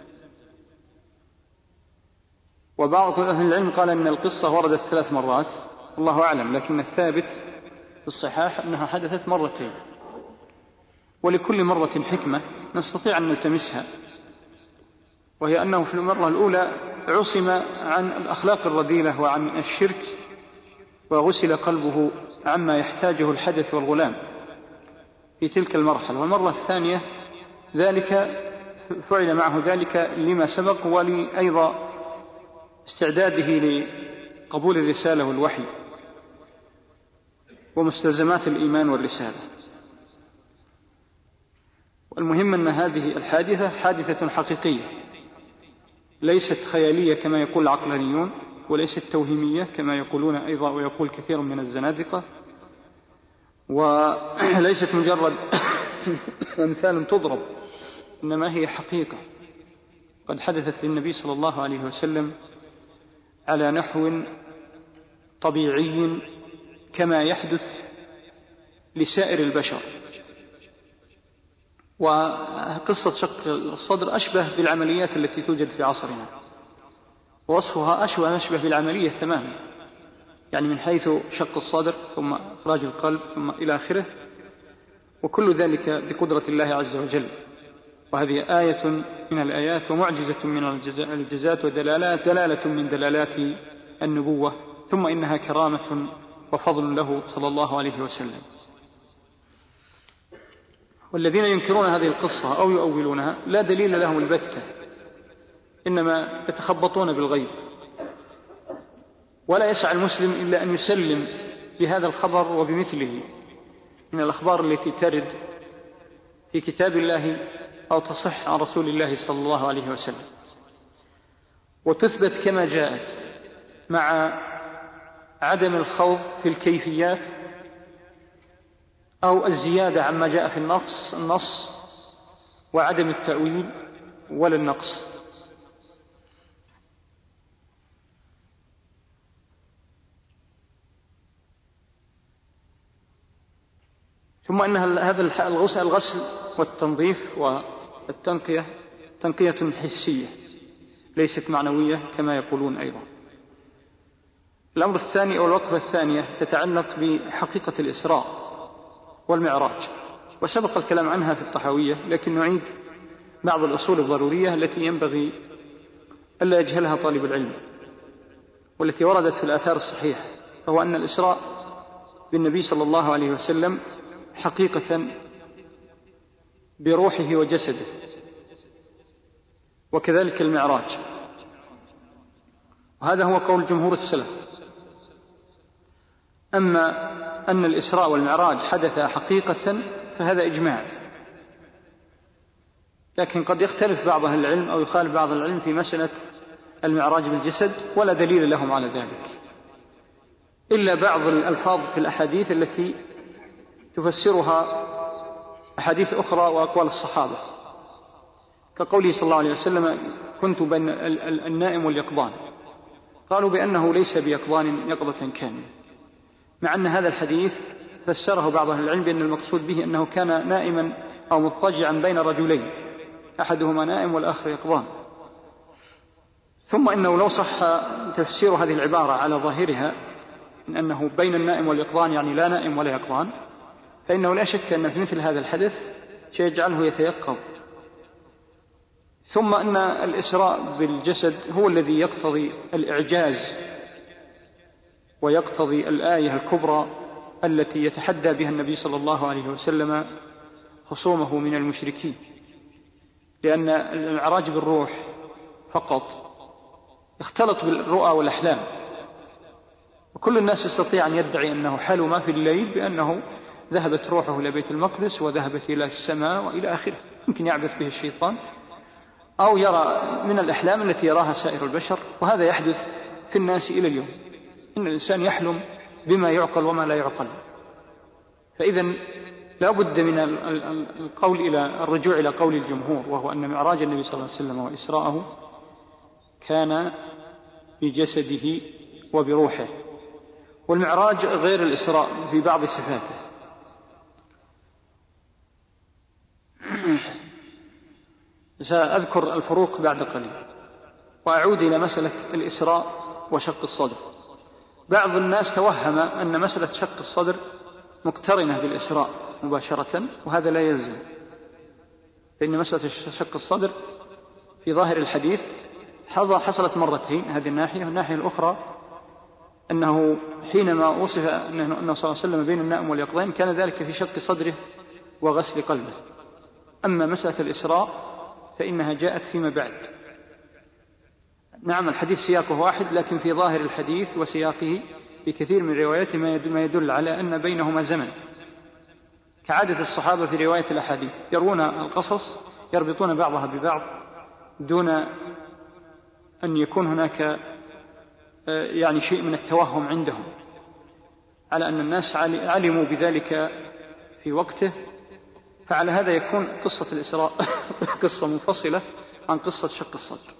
وبعض أهل العلم قال أن القصة وردت ثلاث مرات، الله أعلم، لكن الثابت في الصحاح أنها حدثت مرتين، ولكل مرة حكمة نستطيع أن نلتمسها، وهي أنه في المرة الأولى عصم عن الأخلاق الرذيلة وعن الشرك، وغسل قلبه عما يحتاجه الحدث والغلام في تلك المرحلة. والمرة الثانية ذلك فعل معه ذلك لما سبق، ولأيضا استعداده لقبول الرسالة والوحي ومستلزمات الإيمان والرسالة. والمهم أن هذه الحادثة حادثة حقيقية، ليست خيالية كما يقول العقلانيون، وليست توهيمية كما يقولون أيضا ويقول كثير من الزنادقة، وليست مجرد أمثال تضرب، إنما هي حقيقة قد حدثت للنبي صلى الله عليه وسلم على نحو طبيعي كما يحدث لسائر البشر. وقصة شق الصدر أشبه بالعمليات التي توجد في عصرنا، ووصفها أشبه أشبه بالعملية تماما، يعني من حيث شق الصدر ثم إخراج القلب ثم إلى آخره وكل ذلك بقدرة الله عز وجل. وهذه آية من الآيات ومعجزة من الجزات ودلالات، دلالة من دلالات النبوة، ثم إنها كرامة وفضل له صلى الله عليه وسلم. والذين ينكرون هذه القصة أو يؤولونها لا دليل لهم البتة، إنما يتخبطون بالغيب. ولا يسعى المسلم إلا أن يسلم بهذا الخبر وبمثله من الأخبار التي ترد في كتاب الله أو تصح عن رسول الله صلى الله عليه وسلم، وتثبت كما جاءت، مع عدم الخوض في الكيفيات أو الزيادة عما جاء في النص النص وعدم التأويل ولا النقص. ثم أن هذا الغسل والتنظيف والتنقية تنقية حسية ليست معنوية كما يقولون أيضا. الأمر الثاني أو الوقفة الثانية تتعلق بحقيقة الإسراء والمعراج، وسبق الكلام عنها في الطحاوية، لكن نعيد بعض الأصول الضرورية التي ينبغي ألا يجهلها طالب العلم والتي وردت في الآثار الصحيحة، فهو أن الإسراء بالنبي صلى الله عليه وسلم حقيقة بروحه وجسده، وكذلك المعراج، وهذا هو قول جمهور السلف. أما أن الإسراء والمعراج حدث حقيقة فهذا إجماع، لكن قد يختلف بعض أهل العلم أو يخالف بعض العلم في مسألة المعراج بالجسد، ولا دليل لهم على ذلك إلا بعض الألفاظ في الأحاديث التي تفسرها أحاديث أخرى وأقوال الصحابة، كقوله صلى الله عليه وسلم: كنت بين النائم واليقظان، قالوا بأنه ليس بيقظان يقظة كاملة، مع أن هذا الحديث فسره بعض أهل العلم بأن المقصود به أنه كان نائما أو مضطجعا بين رجلين، أحدهما نائم والآخر يقظان. ثم إنه لو صح تفسير هذه العبارة على ظاهرها من أنه بين النائم واليقظان يعني لا نائم ولا يقظان، فإنه لا شك أن في مثل هذا الحدث سيجعله يتيقظ. ثم أن الإسراء بالجسد هو الذي يقتضي الإعجاز ويقتضي الآية الكبرى التي يتحدى بها النبي صلى الله عليه وسلم خصومه من المشركين، لأن المعراج بالروح فقط اختلط بالرؤى والأحلام، وكل الناس يستطيع أن يدعي أنه حلم في الليل بأنه ذهبت روحه إلى بيت المقدس وذهبت إلى السماء وإلى آخره، يمكن يعبث به الشيطان أو يرى من الأحلام التي يراها سائر البشر، وهذا يحدث في الناس إلى اليوم، إن الإنسان يحلم بما يعقل وما لا يعقل. فإذا لا بد من القول إلى الرجوع إلى قول الجمهور، وهو أن معراج النبي صلى الله عليه وسلم وإسراءه كان بجسده وبروحه، والمعراج غير الإسراء في بعض صفاته. سأذكر الفروق بعد قليل، وأعود إلى مسألة الإسراء وشق الصدر. بعض الناس توهم أن مسألة شق الصدر مقترنة بالإسراء مباشرة، وهذا لا يلزم، فإن مسألة شق الصدر في ظاهر الحديث حصلت مرتين، هذه الناحية، والناحية الأخرى أنه حينما وصف أنه صلى الله عليه وسلم بين النائم واليقظين كان ذلك في شق صدره وغسل قلبه. أما مسألة الإسراء فإنها جاءت فيما بعد. نعم الحديث سياقه واحد، لكن في ظاهر الحديث وسياقه في كثير من رواياته ما يدل على أن بينهما زمن، كعادة الصحابة في رواية الأحاديث، يروون القصص يربطون بعضها ببعض دون أن يكون هناك يعني شيء من التوهم عندهم، على أن الناس علموا بذلك في وقته، فعلى هذا يكون قصة الإسراء قصة منفصلة عن قصة شق الصدر.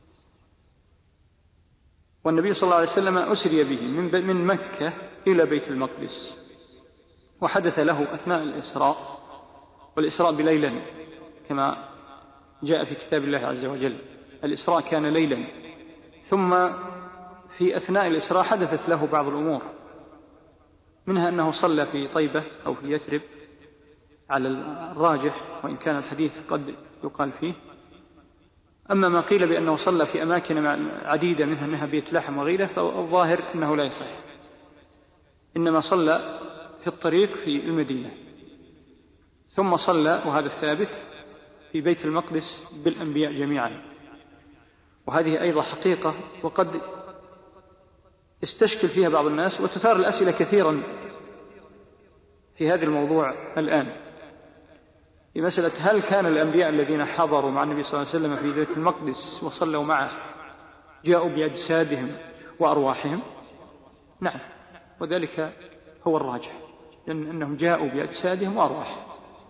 والنبي صلى الله عليه وسلم أسري به من مكة إلى بيت المقدس، وحدث له أثناء الإسراء، والإسراء بليلا كما جاء في كتاب الله عز وجل، الإسراء كان ليلا. ثم في أثناء الإسراء حدثت له بعض الأمور، منها أنه صلى في طيبة أو في يثرب على الراجح، وإن كان الحديث قد يقال فيه. أما ما قيل بأنه صلى في أماكن عديدة منها أنها بيت لحم وغيره، فالظاهر أنه لا يصح، إنما صلى في الطريق في المدينة، ثم صلى، وهذا الثابت، في بيت المقدس بالأنبياء جميعا. وهذه أيضا حقيقة وقد استشكل فيها بعض الناس، وتثار الأسئلة كثيرا في هذا الموضوع الآن، في مسألة هل كان الأنبياء الذين حضروا مع النبي صلى الله عليه وسلم في بيت المقدس وصلوا معه جاءوا بأجسادهم وأرواحهم؟ نعم، وذلك هو الراجح، لأن أنهم جاءوا بأجسادهم وأرواحهم،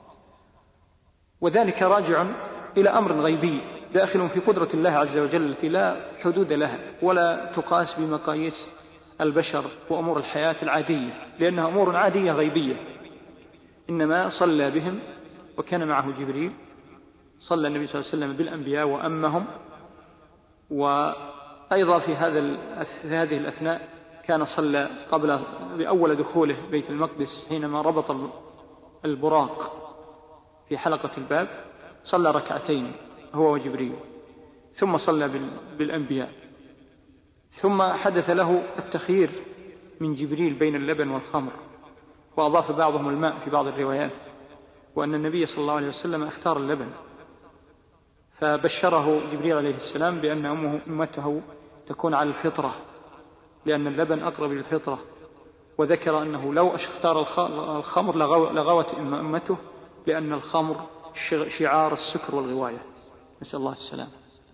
وذلك راجع إلى أمر غيبي داخل في قدرة الله عز وجل التي لا حدود لها ولا تقاس بمقاييس البشر وأمور الحياة العادية، لأنها أمور عادية غيبية. إنما صلى بهم وكان معه جبريل، صلى النبي صلى الله عليه وسلم بالأنبياء وأمهم. وأيضا في هذا هذه الأثناء كان صلى قبل بأول دخوله بيت المقدس حينما ربط البراق في حلقة الباب، صلى ركعتين هو وجبريل، ثم صلى بالأنبياء، ثم حدث له التخيير من جبريل بين اللبن والخمر، وأضاف بعضهم الماء في بعض الروايات، وأن النبي صلى الله عليه وسلم اختار اللبن، فبشره جبريل عليه السلام بأن أمه أمته تكون على الفطرة، لأن اللبن أقرب للفطرة، وذكر أنه لو اختار الخمر لغوت أمته، لأن الخمر شعار السكر والغواية، نسأل الله السلام.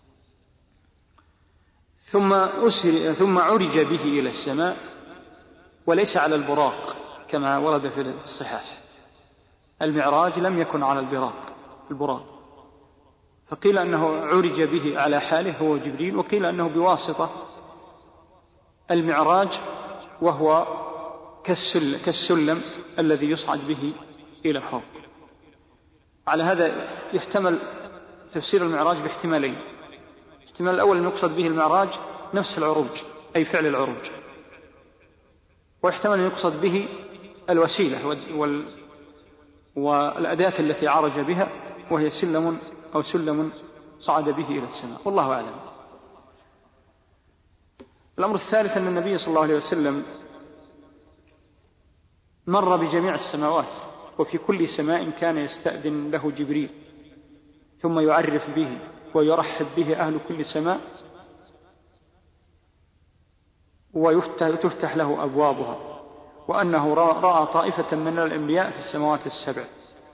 ثم أسر ثم عرج به إلى السماء، وليس على البراق كما ورد في الصحاح. المعراج لم يكن على البراق البراق فقيل أنه عرج به على حاله هو جبريل، وقيل أنه بواسطة المعراج، وهو كالسلم, كالسلم الذي يصعد به إلى فوق. على هذا يحتمل تفسير المعراج باحتمالين: الاحتمال الأول أن يقصد به المعراج نفس العروج، أي فعل العروج، واحتمال أن يقصد به الوسيلة وال... والأداة التي عرج بها، وهي سلم أو سلم صعد به إلى السماء، والله أعلم. الأمر الثالث أن النبي صلى الله عليه وسلم مر بجميع السماوات، وفي كل سماء كان يستأذن له جبريل، ثم يعرف به ويرحب به أهل كل سماء، وتفتح له أبوابها، وأنه رأى طائفة من الأنبياء في السماوات السبع.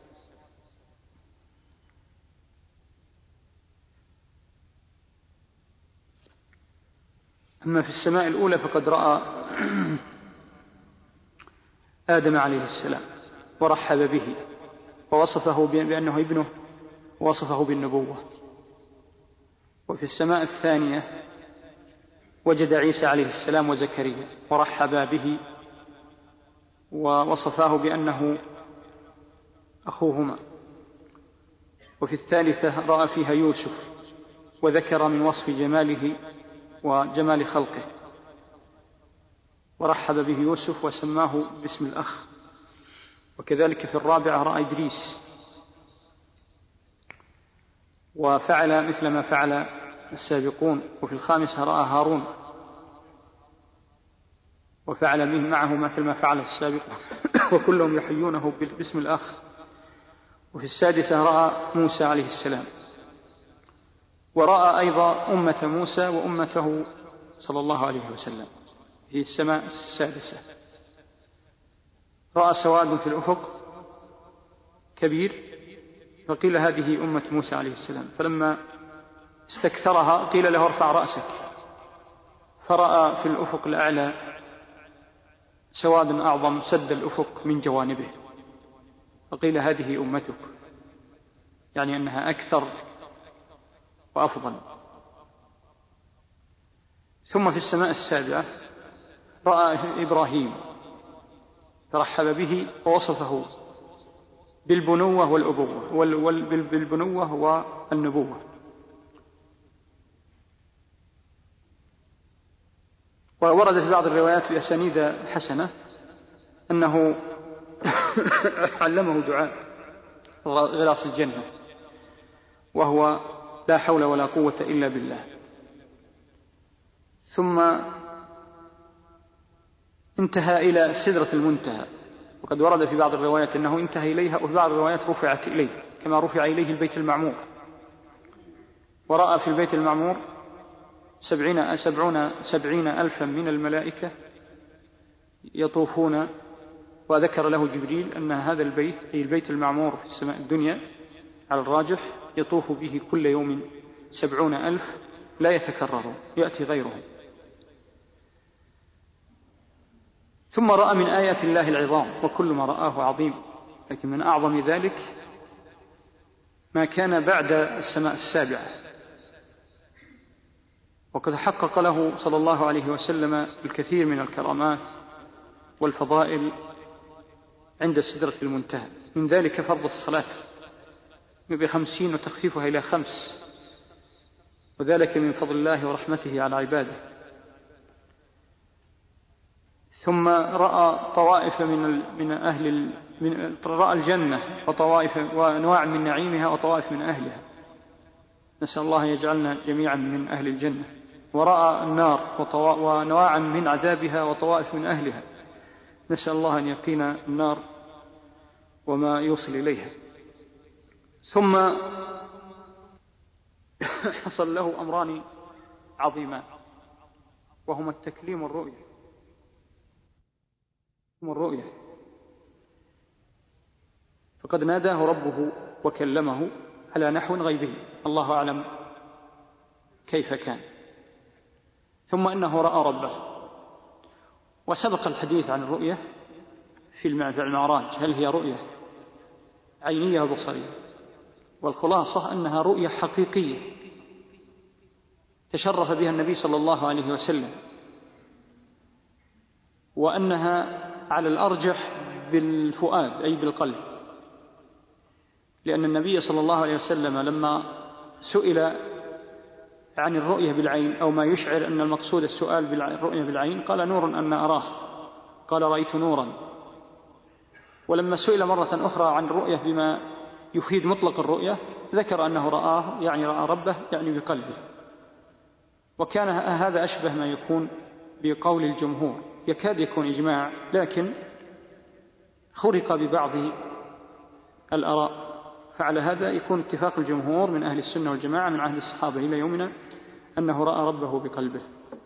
أما في السماء الأولى فقد رأى آدم عليه السلام ورحب به، ووصفه بأنه ابنه، ووصفه بالنبوة. وفي السماء الثانية وجد عيسى عليه السلام وزكريا ورحبا به، ووصفاه بأنه أخوهما. وفي الثالثة رأى فيها يوسف، وذكر من وصف جماله وجمال خلقه، ورحب به يوسف وسماه باسم الأخ. وكذلك في الرابعة رأى إدريس، وفعل مثل ما فعل السابقون. وفي الخامسة رأى هارون، وفعل معه مثل ما فعل السابقون وكلهم يحيونه باسم الأخ. وفي السادسة رأى موسى عليه السلام، ورأى أيضا أمة موسى وأمته صلى الله عليه وسلم في السماء السادسة. رأى سواد في الأفق كبير، فقيل هذه أمة موسى عليه السلام، فلما استكثرها قيل له ارفع رأسك، فرأى في الأفق الأعلى سواد أعظم سد الأفق من جوانبه، فقيل هذه أمتك، يعني أنها أكثر وأفضل. ثم في السماء السابعة رأى إبراهيم، فرحب به ووصفه بالبنوة والأبوة بالبنوة والنبوة. وورد في بعض الروايات بأسانيد حسنة أنه علمه دعاء غلاص الجنة، وهو لا حول ولا قوة إلا بالله. ثم انتهى إلى سدرة المنتهى، وقد ورد في بعض الروايات أنه انتهى إليها، وفي بعض الروايات رفعت إليه كما رفع إليه البيت المعمور، ورأى في البيت المعمور سبعين, سبعون سبعين ألفا من الملائكة يطوفون، وذكر له جبريل أن هذا البيت أي البيت المعمور في السماء الدنيا على الراجح يطوف به كل يوم سبعون ألف لا يتكرر، يأتي غيره. ثم رأى من آيات الله العظام، وكل ما رآه عظيم، لكن من أعظم ذلك ما كان بعد السماء السابعة، وقد حقق له صلى الله عليه وسلم الكثير من الكرامات والفضائل عند سدرة المنتهى، من ذلك فرض الصلاة بخمسين وتخفيفها إلى خمس، وذلك من فضل الله ورحمته على عباده. ثم رأى طوائف من من أهل من رأى الجنة وطوائف وأنواع من نعيمها وطوائف من أهلها، نسأل الله يجعلنا جميعا من أهل الجنة. ورأى النار وأنواعا من عذابها وطوائف من أهلها، نسأل الله أن يقينا النار وما يوصل إليها. ثم حصل له أمران عظيمان، وهما التكليم والرؤية. الرؤية فقد ناداه ربه وكلمه على نحو غيبي، الله أعلم كيف كان. ثم أنه رأى ربه، وسبق الحديث عن الرؤية في المعراج، هل هي رؤية عينية وبصرية؟ والخلاصة أنها رؤية حقيقية تشرف بها النبي صلى الله عليه وسلم، وأنها على الأرجح بالفؤاد أي بالقلب، لأن النبي صلى الله عليه وسلم لما سئل عن الرؤية بالعين أو ما يشعر أن المقصود السؤال بالرؤية بالعين قال نور أن أراه، قال رأيت نورا. ولما سئل مرة أخرى عن الرؤية بما يفيد مطلق الرؤية ذكر أنه رآه يعني رأى ربه يعني بقلبه. وكان هذا أشبه ما يكون بقول الجمهور، يكاد يكون إجماع لكن خرق ببعض الآراء، فعلى هذا يكون اتفاق الجمهور من أهل السنة والجماعة من عهد الصحابة إلى يومنا أنه رأى ربه بقلبه.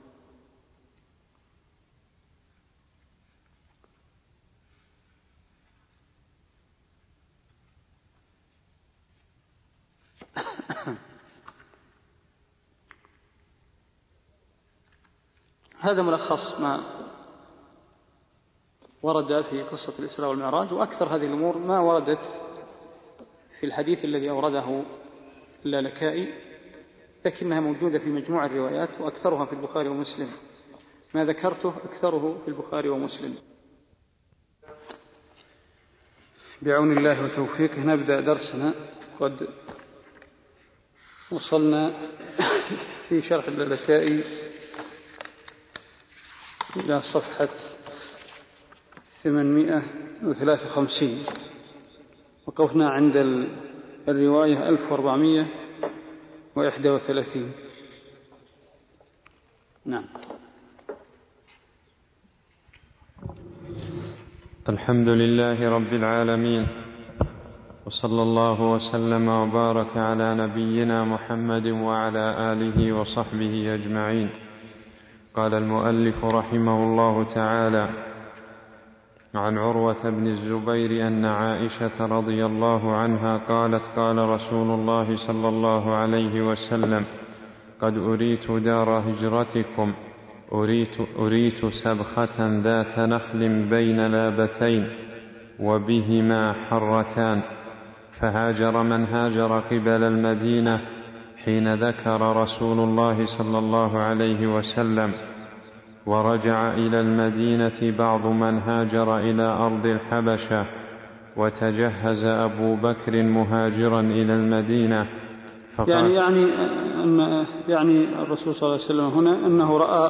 هذا ملخص ما ورد في قصة الإسراء والمعراج، وأكثر هذه الأمور ما وردت في الحديث الذي أورده اللالكائي، لكنها موجودة في مجموع الروايات وأكثرها في البخاري ومسلم. ما ذكرته أكثره في البخاري ومسلم. بعون الله وتوفيقه نبدأ درسنا. قد وصلنا في شرح اللالكائي إلى صفحة ثمانمائة وثلاثة وخمسين، وقفنا عند الرواية ألف وأربعمائة وإحدى وثلاثين. نعم. الحمد لله رب العالمين، وصلى الله وسلم وبارك على نبينا محمد وعلى آله وصحبه أجمعين. قال المؤلف رحمه الله تعالى: عن عروة بن الزبير أن عائشة رضي الله عنها قالت: قال رسول الله صلى الله عليه وسلم: قد أريت دار هجرتكم، أريت, أريت سبخة ذات نخل بين لابتين وبهما حرتان، فهاجر من هاجر قبل المدينة حين ذكر رسول الله صلى الله عليه وسلم، ورجع إلى المدينة بعض من هاجر إلى أرض الحبشة، وتجهز أبو بكر مهاجرا إلى المدينة فقال يعني يعني أن يعني الرسول صلى الله عليه وسلم هنا أنه رأى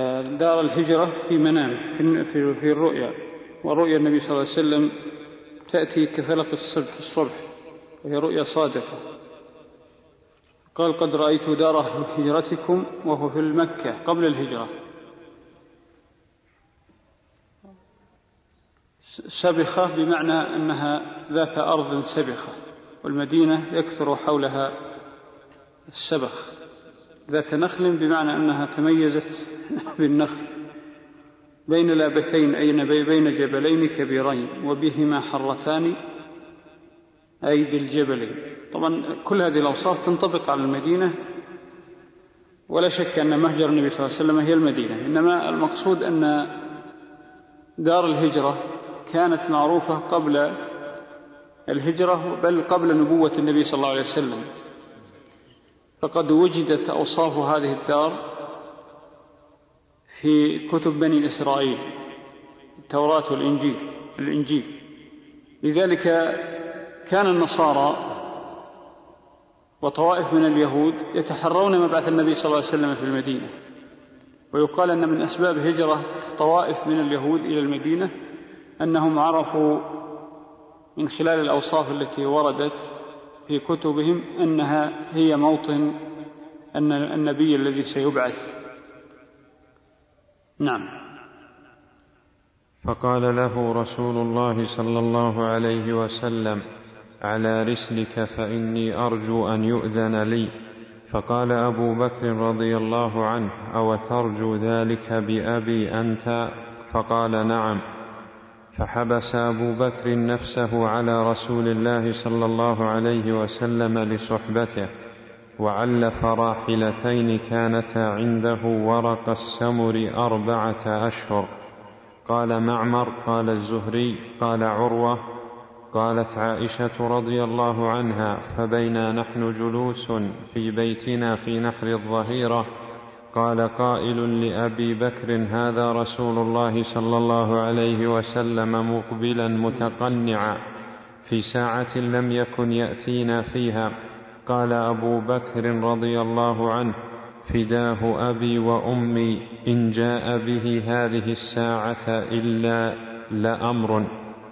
دار الهجرة في منامه في في الرؤيا، ورؤيا النبي صلى الله عليه وسلم تأتي كفلق الصبح الصبح وهي رؤيا صادقة. قال قد رأيت دار هجرتكم وهو في المكة قبل الهجرة. سبخة بمعنى أنها ذات أرض سبخة، والمدينة يكثر حولها السبخ. ذات نخل بمعنى أنها تميزت بالنخل بين لابتين أي بين جبلين كبيرين وبهما حرتان أي بالجبلين. طبعا كل هذه الأوصاف تنطبق على المدينة، ولا شك أن مهجر النبي صلى الله عليه وسلم هي المدينة، إنما المقصود أن دار الهجرة كانت معروفة قبل الهجرة بل قبل نبوة النبي صلى الله عليه وسلم، فقد وجدت أوصاف هذه الدار في كتب بني إسرائيل التوراة والإنجيل الإنجيل لذلك كان النصارى وطوائف من اليهود يتحرون مبعث النبي صلى الله عليه وسلم في المدينة، ويقال أن من أسباب هجرة طوائف من اليهود إلى المدينة أنهم عرفوا من خلال الأوصاف التي وردت في كتبهم أنها هي موطن أن النبي الذي سيبعث. نعم. فقال له رسول الله صلى الله عليه وسلم: على رسلك فإني أرجو أن يؤذن لي. فقال أبو بكر رضي الله عنه: أو ترجو ذلك بأبي أنت؟ فقال: نعم. فحبس أبو بكر نفسه على رسول الله صلى الله عليه وسلم لصحبته، وعلف راحلتين كانتا عنده ورق السمر أربعة أشهر. قال معمر: قال الزهري: قال عروة: قالت عائشة رضي الله عنها: فبينا نحن جلوس في بيتنا في نحر الظهيرة قال قائل لأبي بكر: هذا رسول الله صلى الله عليه وسلم مقبلا متقنعا في ساعة لم يكن يأتينا فيها. قال أبو بكر رضي الله عنه: فداه أبي وأمي إن جاء به هذه الساعة إلا لأمر.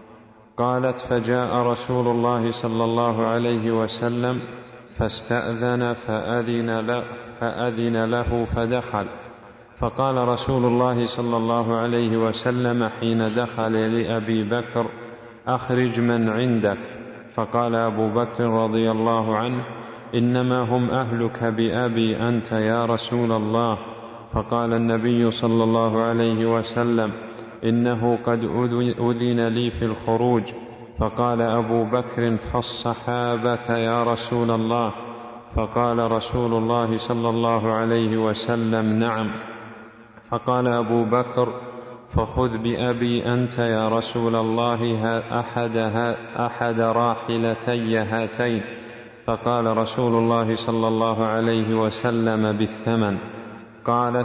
قالت: فجاء رسول الله صلى الله عليه وسلم فاستأذن فأذن له, فأذن له فدخل. فقال رسول الله صلى الله عليه وسلم حين دخل لأبي بكر: أخرج من عندك. فقال أبو بكر رضي الله عنه: إنما هم أهلك بأبي أنت يا رسول الله. فقال النبي صلى الله عليه وسلم: إنه قد أذن لي في الخروج. فقال أبو بكر: فالصحابة يا رسول الله. فقال رسول الله صلى الله عليه وسلم: نعم. فقال أبو بكر: فخذ بأبي أنت يا رسول الله أحد, أحد راحلتي هاتين. فقال رسول الله صلى الله عليه وسلم: بالثمن. قالت: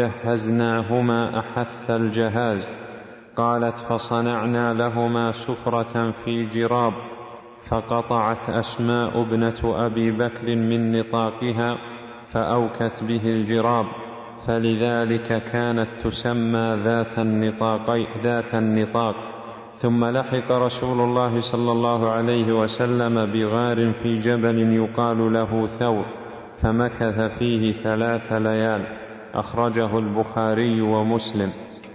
فجهزناهما أحث الجهاز. قالت: فصنعنا لهما سفرة في جراب، فقطعت أسماء ابنة أبي بكر من نطاقها فأوكت به الجراب، فلذلك كانت تسمى ذات النطاق, ذات النطاق. ثم لحق رسول الله صلى الله عليه وسلم بغار في جبل يقال له ثور، فمكث فيه ثلاث ليال. أخرجه البخاري ومسلم.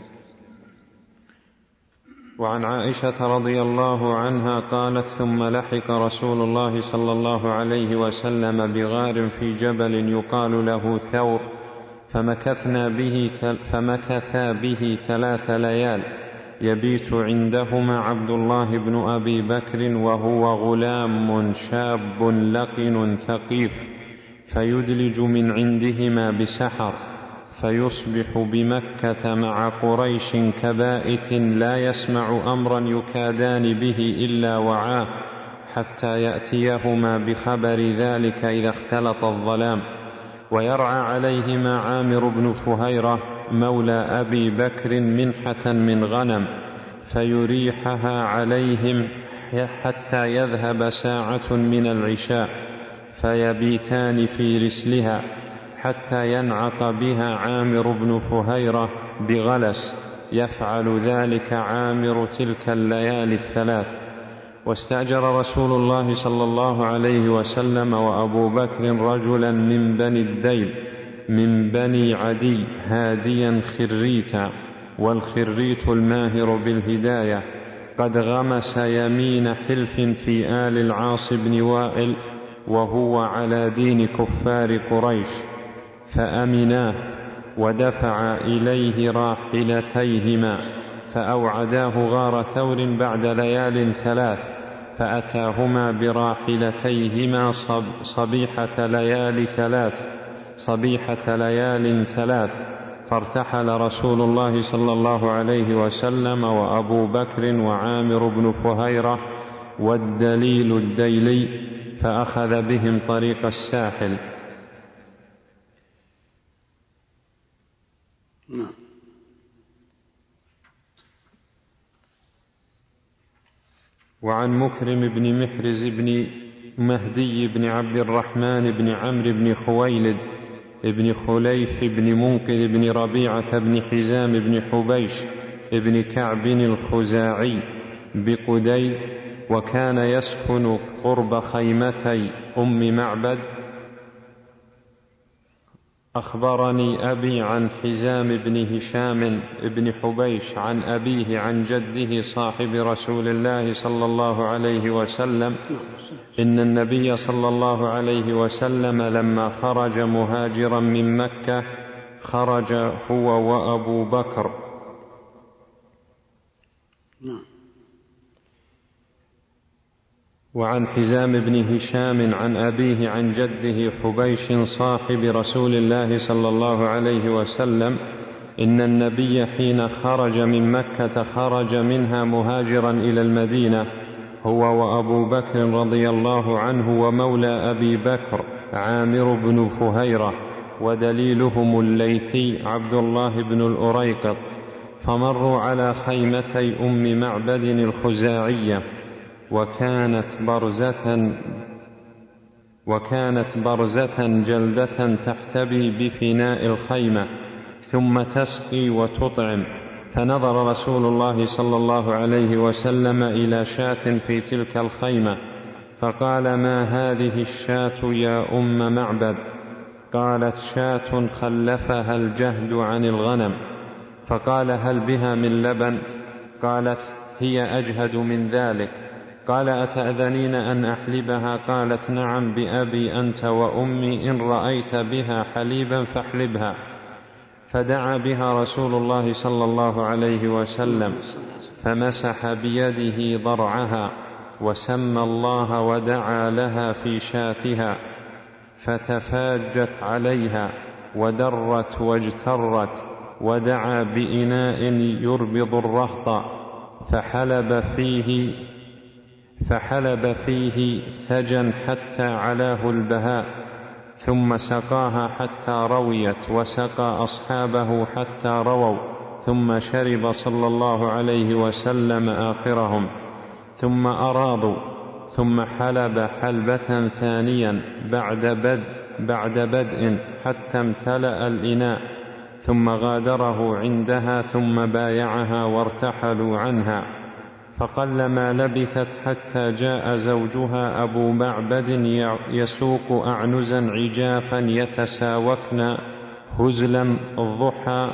وعن عائشة رضي الله عنها قالت: ثم لحق رسول الله صلى الله عليه وسلم بغار في جبل يقال له ثور، فمكثنا به فمكثا به ثلاث ليال، يبيت عندهما عبد الله بن أبي بكر وهو غلام شاب لقن ثقيف، فيدلج من عندهما بسحر، فيصبح بمكة مع قريش كبائت لا يسمع أمرا يكادان به إلا وعاه، حتى يأتيهما بخبر ذلك إذا اختلط الظلام. ويرعى عليهما عامر بن فهيرة مولى أبي بكر منحة من غنم، فيريحها عليهم حتى يذهب ساعة من العشاء، فيبيتان في رسلها حتى ينعق بها عامر بن فهيرة بغلس، يفعل ذلك عامر تلك الليالي الثلاث. واستأجر رسول الله صلى الله عليه وسلم وأبو بكر رجلا من بني الديل من بني عدي هاديا خريتا، والخريت الماهر بالهداية، قد غمس يمين حلف في آل العاص بن وائل وهو على دين كفار قريش، فأمناه ودفع إليه راحلتيهما، فأوعداه غار ثور بعد ليال ثلاث، فأتاهما براحلتيهما صبيحة ليال ثلاث صبيحة ليال ثلاث فارتحل رسول الله صلى الله عليه وسلم وأبو بكر وعامر بن فهيرة والدليل الديلي، فأخذ بهم طريق الساحل. وعن مكرم بن محرز بن مهدي بن عبد الرحمن بن عمرو بن خويلد بن خليف بن منقذ بن ربيعة بن حزام بن حبيش بن كعب الخزاعي بقديد، وكان يسكن قرب خيمتي أم معبد. أخبرني أبي عن حزام بن هشام بن حبيش عن أبيه عن جده صاحب رسول الله صلى الله عليه وسلم إن النبي صلى الله عليه وسلم لما خرج مهاجرا من مكة خرج هو وأبو بكر. وعن حزام بن هشام عن أبيه عن جده حبيش صاحب رسول الله صلى الله عليه وسلم إن النبي حين خرج من مكة خرج منها مهاجرا إلى المدينة هو وأبو بكر رضي الله عنه ومولى أبي بكر عامر بن فهيرة، ودليلهم الليثي عبد الله بن الأريقط، فمروا على خيمتي أم معبد الخزاعية، وكانت برزة وكانت برزة جلدة تحتبي بفناء الخيمة ثم تسقي وتطعم، فنظر رسول الله صلى الله عليه وسلم إلى شاة في تلك الخيمة فقال: ما هذه الشاة يا أم معبد؟ قالت: شاة خلفها الجهد عن الغنم. فقال: هل بها من لبن؟ قالت: هي أجهد من ذلك. قال: أتأذنين أن أحلبها؟ قالت: نعم بأبي أنت وأمي، إن رأيت بها حليبا فاحلبها. فدعا بها رسول الله صلى الله عليه وسلم فمسح بيده ضرعها وسمى الله ودعا لها في شاتها، فتفاجت عليها ودرت واجترت، ودعا بإناء يربض الرهط فحلب فيه فحلب فيه ثجا حتى علاه البهاء، ثم سقاها حتى رويت، وسقى أصحابه حتى رووا، ثم شرب صلى الله عليه وسلم آخرهم، ثم أراضوا، ثم حلب حلبة ثانيا بعد بدء بعد بدء حتى امتلأ الإناء، ثم غادره عندها ثم بايعها وارتحلوا عنها. فقلما لبثت حتى جاء زوجها أبو معبد يسوق أعنزا عجافا يتساوكن هزلا الضحى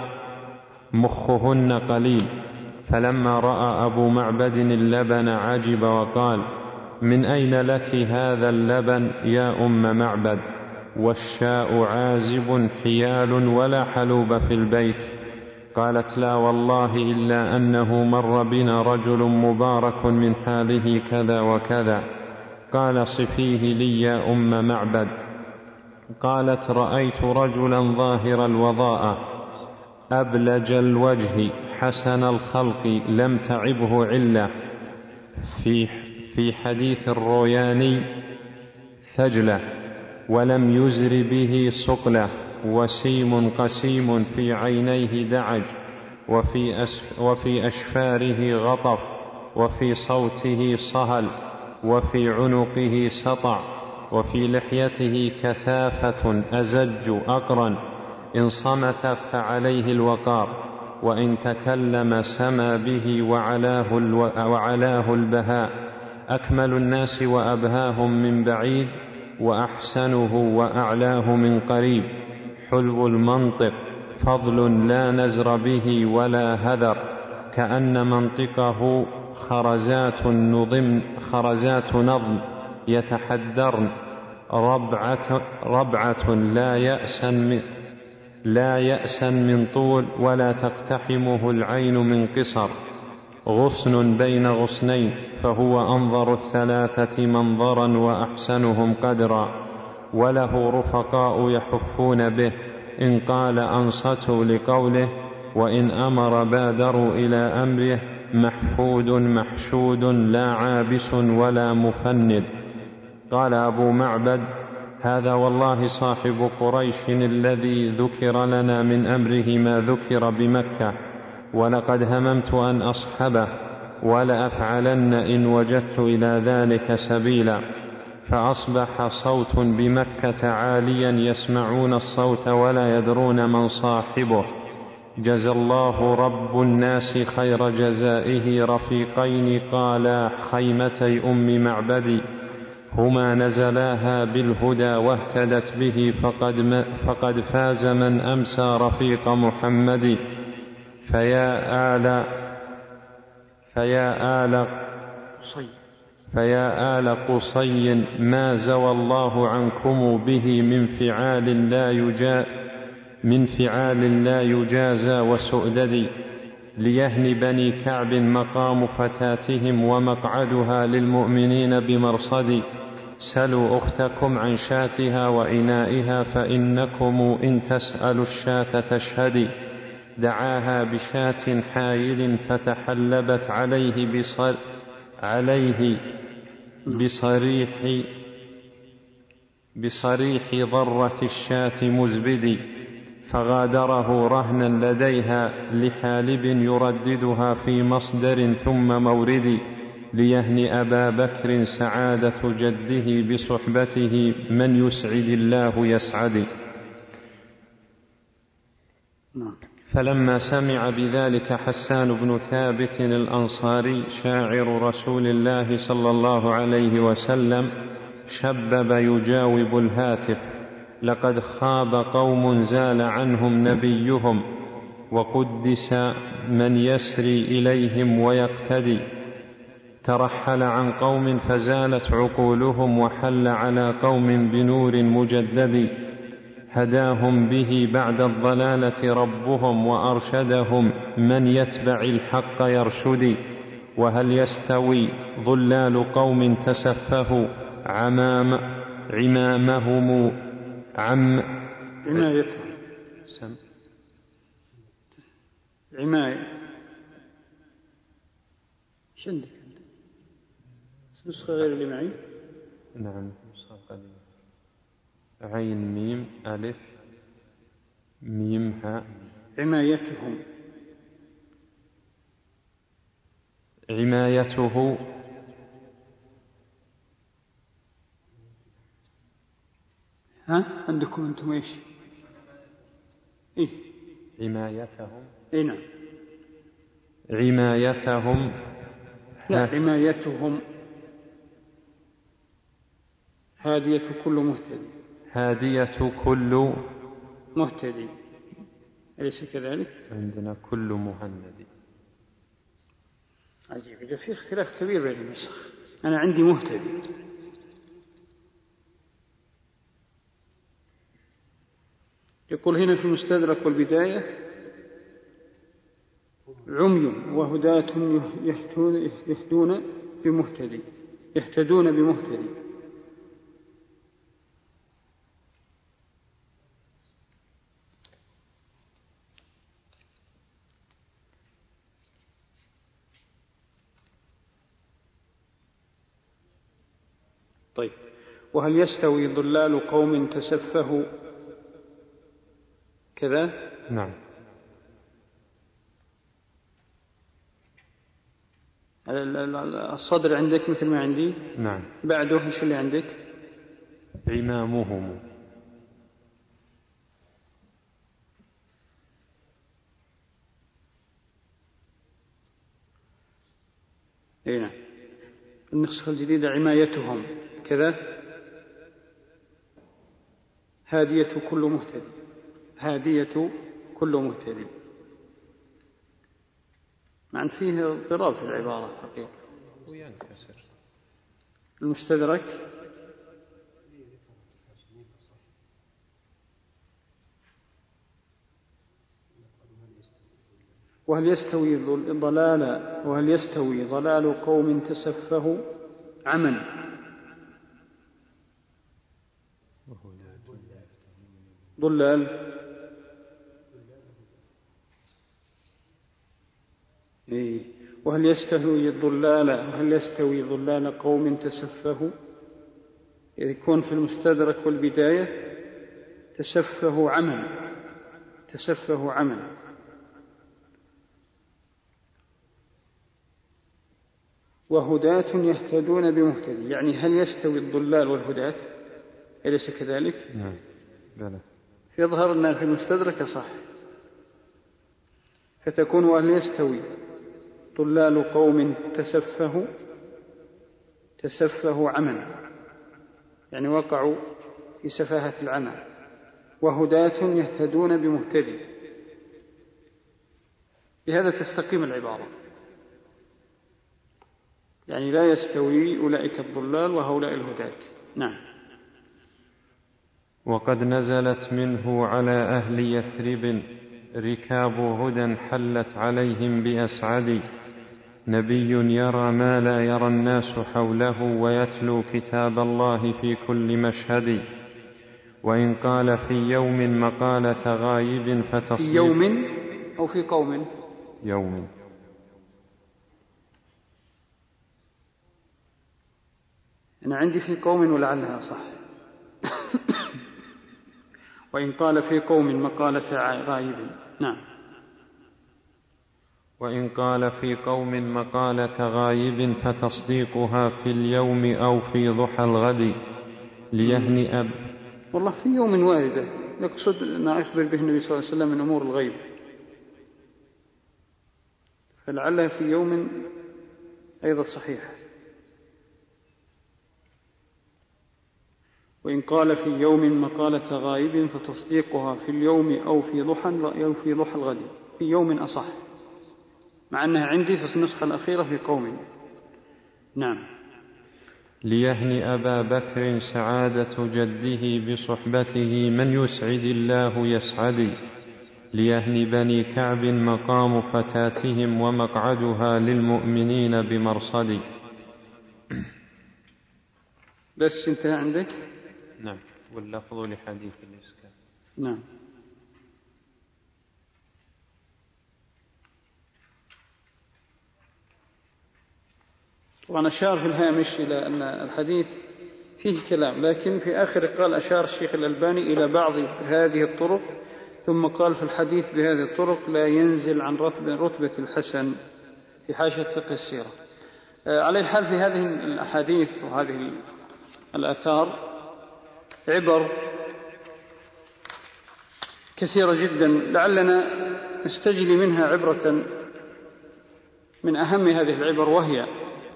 مخهن قليل، فلما رأى أبو معبد اللبن عجب وقال: من أين لك هذا اللبن يا أم معبد؟ والشاء عازب حيال ولا حلوب في البيت. قالت: لا والله إلا أنه مر بنا رجل مبارك من حاله كذا وكذا. قال: صفيه لي يا أم معبد. قالت: رأيت رجلا ظاهر الوضاء أبلج الوجه حسن الخلق لم تعبه علة، في, في حديث الروياني ثجلة، ولم يزر به صقلة، وسيم قسيم في عينيه دعج، وفي, أسف وفي أشفاره غطف، وفي صوته صهل، وفي عنقه سطع، وفي لحيته كثافة أزج أقرن، إن صمت فعليه الوقار، وإن تكلم سما به وعلاه, الو... وعلاه البهاء، أكمل الناس وأبهاهم من بعيد، وأحسنه وأعلاه من قريب، حلو المنطق، فضل لا نزر به ولا هذر، كأن منطقه خرزات نظم, خرزات نظم يتحدرن، ربعة, ربعة لا يأسا من, لا يأسا من طول، ولا تقتحمه العين من قصر، غصن بين غصنين، فهو أنظر الثلاثة منظرا وأحسنهم قدرا، وله رفقاء يحفون به، إن قال أنصتوا لقوله، وإن أمر بادروا إلى أمره، محفود محشود لا عابس ولا مفند. قال أبو معبد: هذا والله صاحب قريش الذي ذكر لنا من أمره ما ذكر بمكة، ولقد هممت أن أصحبه، ولأفعلن إن وجدت إلى ذلك سبيلا. فأصبح صوت بمكة عاليا، يسمعون الصوت ولا يدرون من صاحبه. جزى الله رب الناس خير جزائه رفيقين قالا خيمتي أم معبد، هما نزلاها بالهدى واهتدت به، فقد, فقد فاز من أمسى رفيق محمد. فيا آل فيا آل قصي فيا آل قصي ما زوى الله عنكم به من فعال لا يجا من فعال لا يجازى وسؤدد، ليهن بني كعب مقام فتاتهم، ومقعدها للمؤمنين بمرصد. سلوا أختكم عن شاتها وإنائها، فإنكم إن تسألوا الشاة تشهدي. دعاها بشاة حايل فتحلبت عليه بصر عليه بصريح بصريح ضرة الشاة مزبد، فغادره رهنا لديها لحالب يرددها في مصدر ثم مورد، ليهني أبا بكر سعادة جده بصحبته، من يسعد الله يسعد. فلما سمع بذلك حسان بن ثابت الأنصاري شاعر رسول الله صلى الله عليه وسلم شبب يجاوب الهاتف: لقد خاب قوم زال عنهم نبيهم، وقدس من يسري إليهم ويقتدي. ترحل عن قوم فزالت عقولهم، وحل على قوم بنور مجدد، هداهم به بعد الضلالة ربهم، وأرشدهم من يتبع الحق يرشد. وهل يستوي ظلال قوم تسفهوا عمام عمامهم عم عمايتهم سم عماية شندك نسخة غير اللي معي؟ نعم نسخة قديمة. عين ميم ألف ميم هاء. عمايتهم عمايته ها عندكم أنتم إيش؟ إيه عمايتهم إيه نعم عمايتهم لا عمايتهم هادية كل مهتدي هادية كل مهتدي، أليس كذلك؟ عندنا كل مهند. عجيب، إذا في اختلاف كبير بين النسخ. أنا عندي مهتدي. يقول هنا في المستدرك والبداية: عمي وهداة يهتدون, يهدون بمهتدي يهتدون بمهتدي. طيب، وهل يستوي ضلال قوم تسفهوا كذا؟ نعم. الصدر عندك مثل ما عندي؟ نعم. بعده ايش اللي عندك؟ عمامهم. اي نعم. النسخة الجديدة عمايتهم كذا، هادية كل مهتدي، هادية كل مهتدي، مع فيه اضطراب في العبارة حقيقة. وينكسر المستدرك وهل يستوي ضلال وهل يستوي ضلال قوم تسفهوا عمن ضلال إيه. وهل يستوي الضلال وهل يستوي ضلال قوم تسفهوا، يكون في المستدرك والبداية تسفهوا عمن، تسفهوا عمن. وهداة يهتدون بمهتدي، يعني هل يستوي الضلال والهداة؟ أليس كذلك؟ نعم. بلى. يظهر أن في المستدرك صح، فتكون وهل يستوي ضلال قوم تسفهوا تسفهوا عمى، يعني وقعوا في سفاهة العمى. وهداة يهتدون بمهتدي، بهذا تستقيم العبارة، يعني لا يستوي أولئك الضلال وهؤلاء الهداة. نعم. وقد نزلت منه على أهل يثرب ركاب هدى حلت عليهم بأسعد، نبي يرى ما لا يرى الناس حوله ويتلو كتاب الله في كل مشهد. وإن قال في يوم مقالة غايب فتصير في يوم أو في قوم يوم أنا عندي في قوم ولعلها صح. وإن قال في قوم مقالة غايب. نعم. وإن قال في قوم مقالة غايب فتصديقها في اليوم أو في ضحى الغد ليهنئ أب. والله في يوم واردة، يقصد ما أخبر به النبي صلى الله عليه وسلم من أمور الغيب، فلعلها في يوم أيضا صحيح. وإن قال في يوم مقالة غائب فتصديقها في اليوم أو في ضحى أو في ضحى الغد، في يوم أصح، مع أنها عندي في النسخة الأخيرة في قوم. نعم. ليهنئ أبا بكر سعادة جده بصحبته من يسعد الله يسعد، ليهني بني كعب مقام فتاتهم ومقعدها للمؤمنين بمرصد. بس انتهى عندك؟ نعم. واللفظ لحديث الإسكان. نعم. طبعا أشار في الهامش إلى أن الحديث فيه كلام، لكن في آخر قال أشار الشيخ الألباني إلى بعض هذه الطرق، ثم قال في الحديث بهذه الطرق لا ينزل عن رتبة, رتبة الحسن في حاشية فقه السيرة. على الحال في هذه الأحاديث وهذه الآثار عبر كثيرة جدا، لعلنا نستجلي منها عبرة من أهم هذه العبر، وهي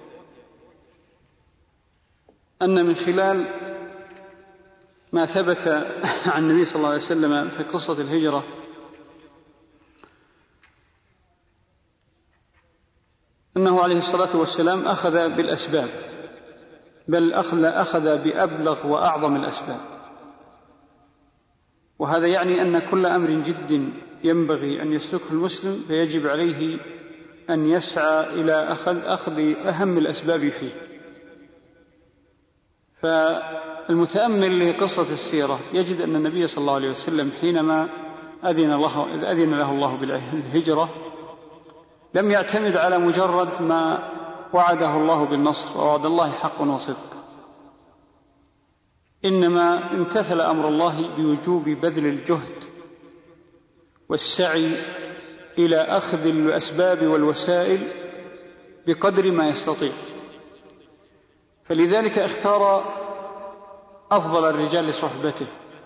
أن من خلال ما ثبت عن النبي صلى الله عليه وسلم في قصة الهجرة أنه عليه الصلاة والسلام أخذ بالأسباب، بل أخذ بأبلغ وأعظم الأسباب، وهذا يعني أن كل أمر جد ينبغي أن يسلكه المسلم فيجب عليه أن يسعى إلى أخذ أهم الأسباب فيه. فالمتأمل لقصة السيرة يجد أن النبي صلى الله عليه وسلم حينما أذن له, أذن له الله بالهجرة لم يعتمد على مجرد ما وعده الله بالنصر، ووعد الله حق وصدق، إنما امتثل أمر الله بوجوب بذل الجهد والسعي إلى أخذ الأسباب والوسائل بقدر ما يستطيع. فلذلك اختار أفضل الرجال لصحبته،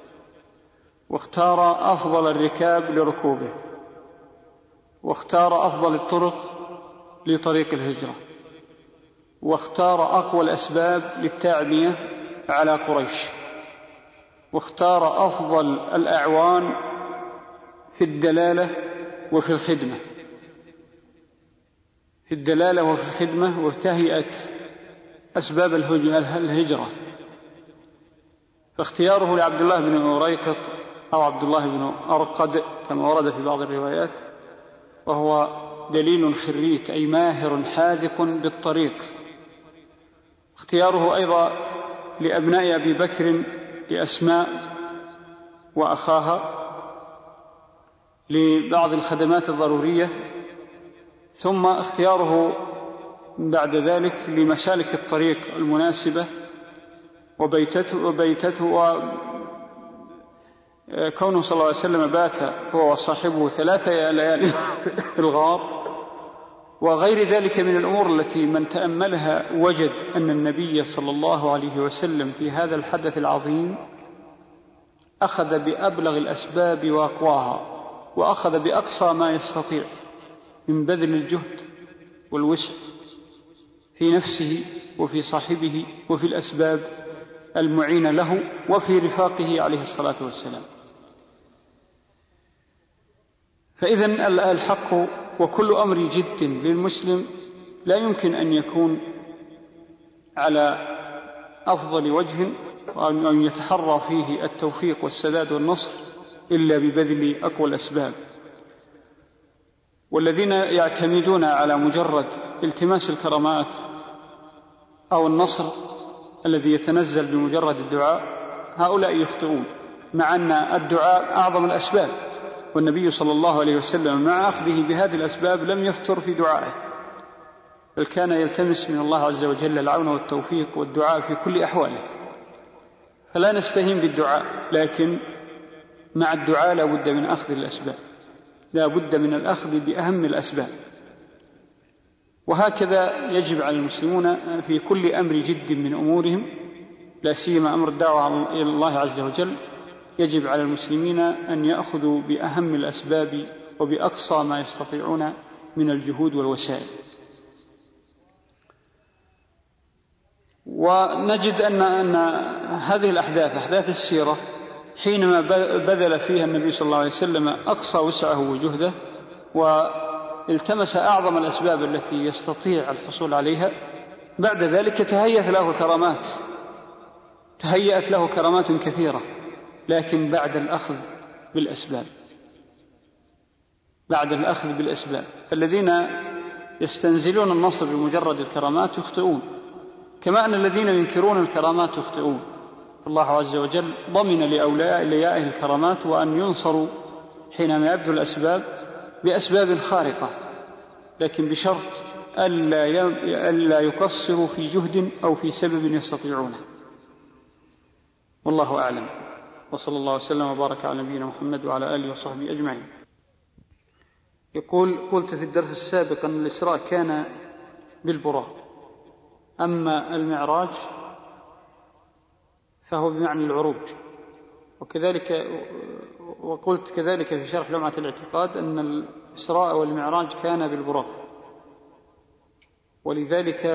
واختار أفضل الركاب لركوبه، واختار أفضل الطرق لطريق الهجرة، واختار أقوى الأسباب للتعمية على قريش، واختار أفضل الأعوان في الدلالة وفي الخدمة في الدلالة وفي الخدمة وتهيئة أسباب الهجرة. فاختياره لعبد الله بن أريقط أو عبد الله بن أرقد كما ورد في بعض الروايات، وهو دليل خريت أي ماهر حاذق بالطريق. اختياره أيضا لأبناء أبي بكر لأسماء وأخاها لبعض الخدمات الضرورية، ثم اختياره بعد ذلك لمسالك الطريق المناسبة وبيتته, وبيتته وكونه صلى الله عليه وسلم بات هو وصاحبه ثلاثة ليالي في الغار وغير ذلك من الأمور التي من تأملها وجد أن النبي صلى الله عليه وسلم في هذا الحدث العظيم أخذ بأبلغ الأسباب وأقواها، وأخذ بأقصى ما يستطيع من بذل الجهد والوسع في نفسه وفي صاحبه وفي الأسباب المعينة له وفي رفاقه عليه الصلاة والسلام. فإذن الحق وكل أمر جد للمسلم لا يمكن أن يكون على أفضل وجه وأن يتحرى فيه التوفيق والسداد والنصر إلا ببذل أقوى الأسباب. والذين يعتمدون على مجرد التماس الكرامات أو النصر الذي يتنزل بمجرد الدعاء هؤلاء يخطئون، مع أن الدعاء أعظم الأسباب، والنبي صلى الله عليه وسلم مع أخذه بهذه الأسباب لم يفتر في دعائه، بل كان يلتمس من الله عز وجل العون والتوفيق والدعاء في كل أحواله. فلا نستهين بالدعاء، لكن مع الدعاء لا بد من أخذ الأسباب، لا بد من الأخذ بأهم الأسباب. وهكذا يجب على المسلمون في كل أمر جد من أمورهم، لا سيما أمر الدعوة إلى الله عز وجل، يجب على المسلمين أن يأخذوا بأهم الأسباب وبأقصى ما يستطيعون من الجهود والوسائل. ونجد أن, أن هذه الأحداث أحداث السيرة حينما بذل فيها النبي صلى الله عليه وسلم أقصى وسعه وجهده والتمس أعظم الأسباب التي يستطيع الحصول عليها، بعد ذلك تهيأت له كرامات تهيأت له كرامات كثيرة، لكن بعد الأخذ بالأسباب بعد الأخذ بالأسباب الذين يستنزلون النصر بمجرد الكرامات يخطئون، كما أن الذين ينكرون الكرامات يخطئون. الله عز وجل ضمن لأوليائه الكرامات وأن ينصروا حينما يبذل الأسباب بأسباب خارقة، لكن بشرط ألا يقصروا في جهد أو في سبب يستطيعونه. والله أعلم، وصلى الله وسلم وبارك على نبينا محمد وعلى آله وصحبه أجمعين. يقول: قلت في الدرس السابق أن الإسراء كان بالبراق، أما المعراج فهو بمعنى العروج. وكذلك وقلت كذلك في شرح لمعة الاعتقاد أن الإسراء والمعراج كان بالبراق، ولذلك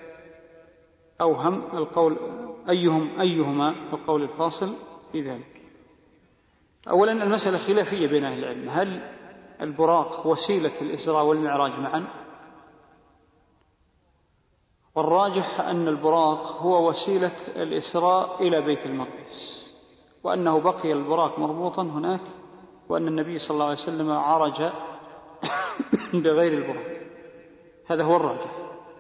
أوهم القول أيهم أيهما القول الفاصل في ذلك. أولا المسألة خلافية بين أهل العلم، هل البراق وسيلة الإسراء والمعراج معا؟ والراجح أن البراق هو وسيلة الإسراء إلى بيت المقدس، وأنه بقي البراق مربوطا هناك، وأن النبي صلى الله عليه وسلم عرج بغير البراق. هذا هو الراجح.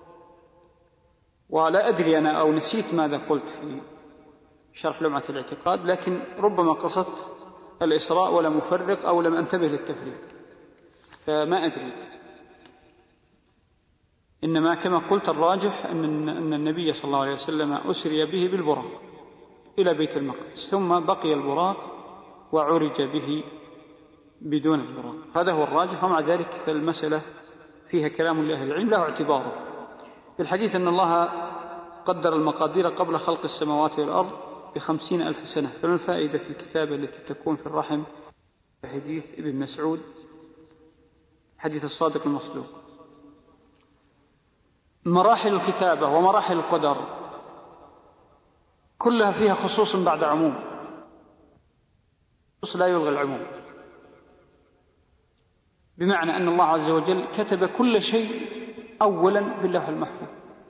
ولا أدري أنا أو نسيت ماذا قلت في شرح لمعة الاعتقاد، لكن ربما قصدت الإسراء ولم أفرق أو لم أنتبه للتفريق، فما أدري. إنما كما قلت الراجح أن النبي صلى الله عليه وسلم أسري به بالبراق إلى بيت المقدس، ثم بقي البراق وعرج به بدون البراق. هذا هو الراجح. ومع ذلك فالمسألة فيها كلام لأهل العلم له اعتباره. في الحديث أن الله قدر المقادير قبل خلق السماوات والأرض بخمسين ألف سنة، فما الفائدة في الكتابة التي تكون في الرحم؟ حديث ابن مسعود، حديث الصادق المصدوق. مراحل الكتابة ومراحل القدر كلها فيها خصوص بعد عموم، خصوص لا يلغي العموم، بمعنى أن الله عز وجل كتب كل شيء أولا في اللوح المحفوظ،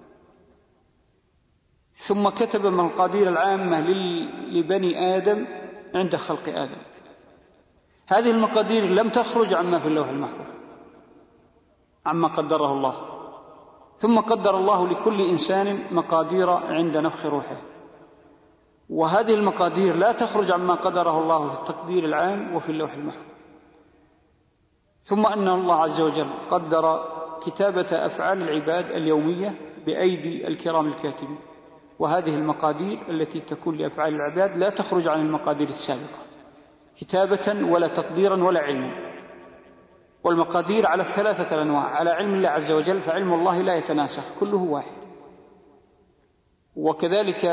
ثم كتب المقادير العامة لبني آدم عند خلق آدم. هذه المقادير لم تخرج عما في اللوح المحفوظ، عما قدره الله. ثم قدر الله لكل إنسان مقادير عند نفخ روحه، وهذه المقادير لا تخرج عما قدره الله في التقدير العام وفي اللوح المحفوظ. ثم أن الله عز وجل قدر كتابة أفعال العباد اليومية بأيدي الكرام الكاتبين، وهذه المقادير التي تكون لأفعال العباد لا تخرج عن المقادير السابقة كتابة ولا تقديرا ولا علما. والمقادير على الثلاثة الأنواع: على علم الله عز وجل، فعلم الله لا يتناسخ كله واحد، وكذلك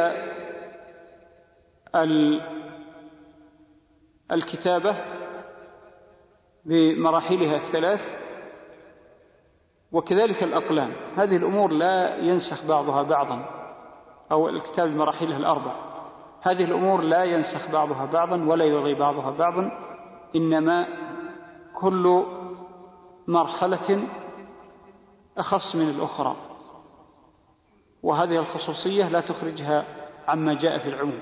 الكتابة بمراحلها الثلاث، وكذلك الأقلام. هذه الأمور لا ينسخ بعضها بعضا، أو الكتاب بمراحلها الأربع، هذه الأمور لا ينسخ بعضها بعضا ولا يلغي بعضها بعضا، إنما كل مرحلة أخص من الأخرى، وهذه الخصوصية لا تخرجها عما جاء في العموم.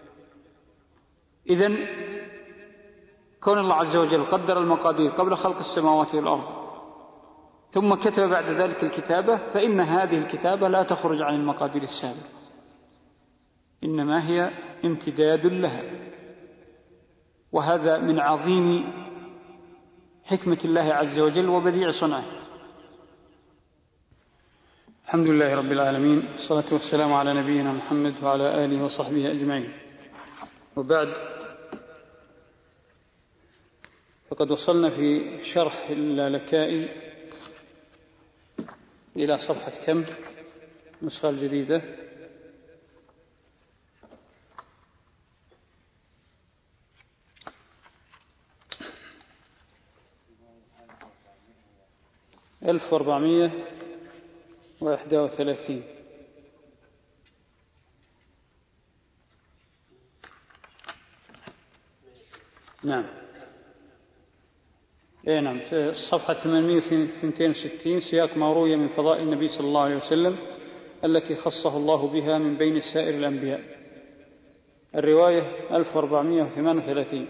إذن كون الله عز وجل قدر المقادير قبل خلق السماوات والأرض ثم كتب بعد ذلك الكتابة، فإن هذه الكتابة لا تخرج عن المقادير السابقة، إنما هي امتداد لها. وهذا من عظيم حكمة الله عز وجل وبديع صنعه. الحمد لله رب العالمين، والصلاة والسلام على نبينا محمد وعلى آله وصحبه أجمعين، وبعد، فقد وصلنا في شرح اللالكائي إلى صفحة كم؟ النسخة الجديدة ألف وأربعمائة وواحد وثلاثين. نعم، إيه نعم، الصفحة ثمانمائة واثنين وستين، سياق ما روي من فضائل النبي صلى الله عليه وسلم التي خصه الله بها من بين سائر الأنبياء. الرواية ألف وأربعمائة وثمانية وثلاثين.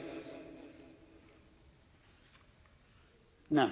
نعم.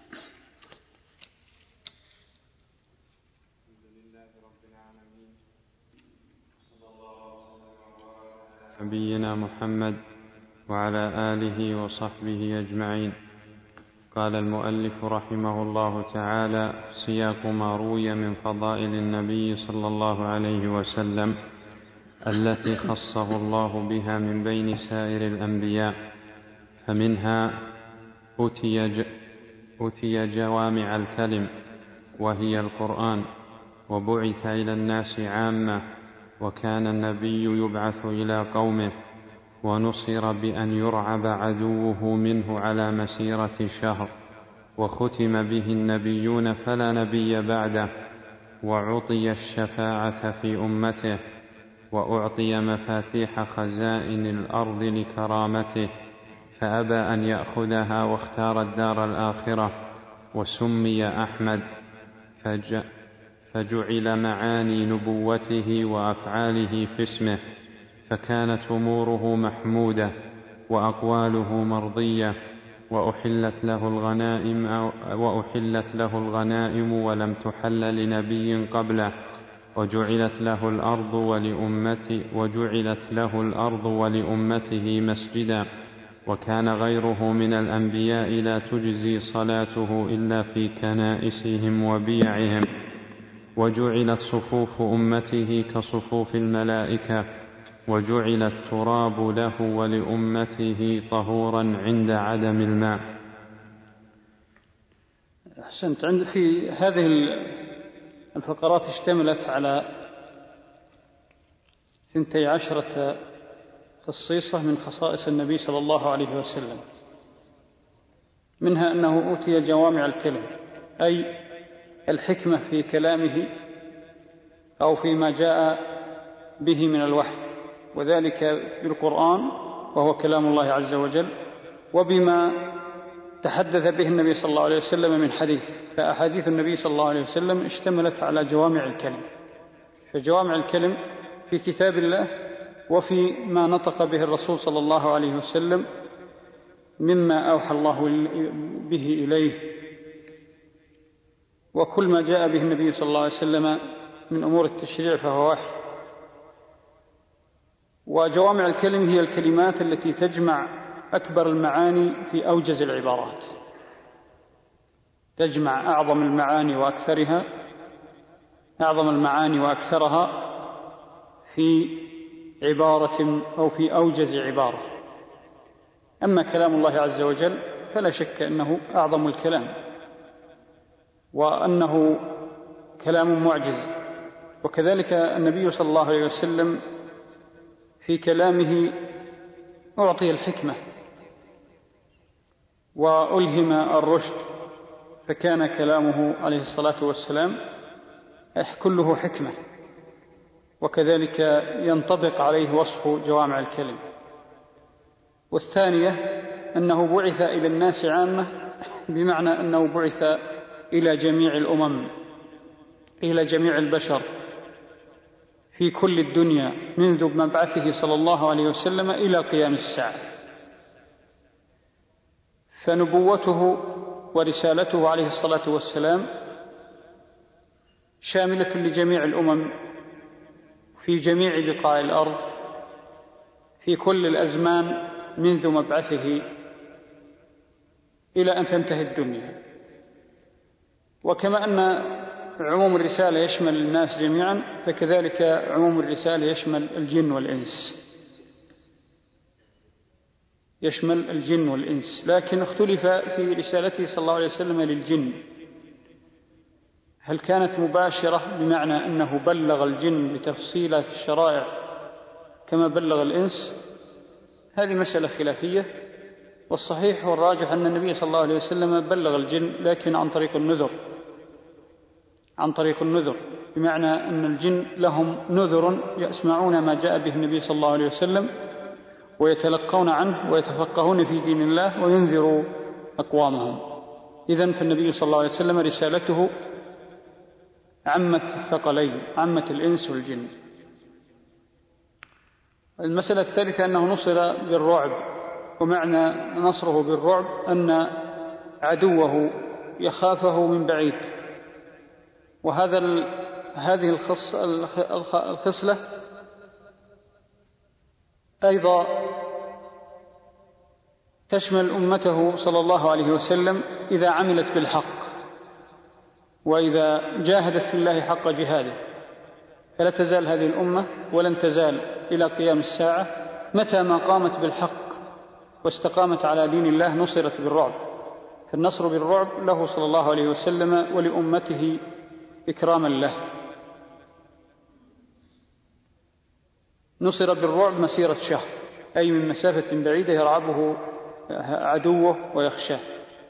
نبينا محمد وعلى آله وصحبه أجمعين. قال المؤلف رحمه الله تعالى: سياق ما روي من فضائل النبي صلى الله عليه وسلم التي خصه الله بها من بين سائر الأنبياء. فمنها أوتي, أوتي جوامع الكلم وهي القرآن، وبعث إلى الناس عامة، وكان النبي يبعث إلى قومه، ونصر بأن يرعب عدوه منه على مسيرة شهر، وختم به النبيون فلا نبي بعده، وعطي الشفاعة في أمته، وأعطي مفاتيح خزائن الأرض لكرامته، فأبى أن يأخذها واختار الدار الآخرة، وسمي أحمد، فج... فجعل معاني نبوته وأفعاله في اسمه، فكانت أموره محمودة وأقواله مرضية، وأحلت له الغنائم وأحلت له الغنائم ولم تحل لنبي قبله، وجعلت له الأرض ولأمته وجعلت له الأرض ولأمته مسجدا، وكان غيره من الأنبياء لا تجزي صلاته إلا في كنائسهم وبيعهم، وجعلت صفوف أمته كصفوف الملائكة، وجعل التراب له ولأمته طهورا عند عدم الماء. أحسنت. عند في هذه الفقرات اشتملت على ثنتي عشرة خصيصة من خصائص النبي صلى الله عليه وسلم، منها أنه أوتي جوامع الكلم، أي الحكمة في كلامه أو فيما جاء به من الوحي، وذلك بالقرآن وهو كلام الله عز وجل، وبما تحدث به النبي صلى الله عليه وسلم من حديث. فأحاديث النبي صلى الله عليه وسلم اشتملت على جوامع الكلم، فجوامع الكلم في كتاب الله وفي ما نطق به الرسول صلى الله عليه وسلم مما أوحى الله به إليه، وكل ما جاء به النبي صلى الله عليه وسلم من أمور التشريع فهو وحي. وجوامع الكلم هي الكلمات التي تجمع أكبر المعاني في أوجز العبارات، تجمع أعظم المعاني وأكثرها أعظم المعاني وأكثرها في عبارة أو في أوجز عبارة. أما كلام الله عز وجل فلا شك أنه أعظم الكلام، وأنه كلام معجز. وكذلك النبي صلى الله عليه وسلم في كلامه أعطي الحكمة وألهم الرشد، فكان كلامه عليه الصلاة والسلام كله حكمة، وكذلك ينطبق عليه وصف جوامع الكلم. والثانية أنه بعث إلى الناس عامة، بمعنى أنه بعث إلى جميع الأمم، إلى جميع البشر في كل الدنيا منذ مبعثه صلى الله عليه وسلم إلى قيام الساعة. فنبوته ورسالته عليه الصلاة والسلام شاملة لجميع الأمم في جميع بقاع الأرض في كل الأزمان منذ مبعثه إلى أن تنتهي الدنيا. وكما أن عموم الرسالة يشمل الناس جميعا، فكذلك عموم الرسالة يشمل الجن والإنس يشمل الجن والإنس لكن اختلف في رسالته صلى الله عليه وسلم للجن، هل كانت مباشرة بمعنى أنه بلغ الجن بتفصيلات الشرائع كما بلغ الإنس؟ هذه مسألة خلافية، والصحيح والراجح أن النبي صلى الله عليه وسلم بلغ الجن لكن عن طريق النذر عن طريق النذر بمعنى أن الجن لهم نذر يسمعون ما جاء به النبي صلى الله عليه وسلم ويتلقون عنه ويتفقهون في دين الله وينذروا أقوامهم. إذن فالنبي صلى الله عليه وسلم رسالته عمت الثقلين، عمت الإنس والجن. المسألة الثالثة أنه نصر بالرعب، ومعنى نصره بالرعب أن عدوه يخافه من بعيد، وهذا هذه الخص الخصلة أيضا تشمل أمته صلى الله عليه وسلم إذا عملت بالحق وإذا جاهدت في الله حق جهاده، فلا تزال هذه الأمة ولن تزال إلى قيام الساعة متى ما قامت بالحق واستقامت على دين الله نصرت بالرعب. فالنصر بالرعب له صلى الله عليه وسلم ولأمته إكراما له. نصر بالرعب مسيرة شهر، أي من مسافة بعيدة يرعبه عدوه ويخشاه.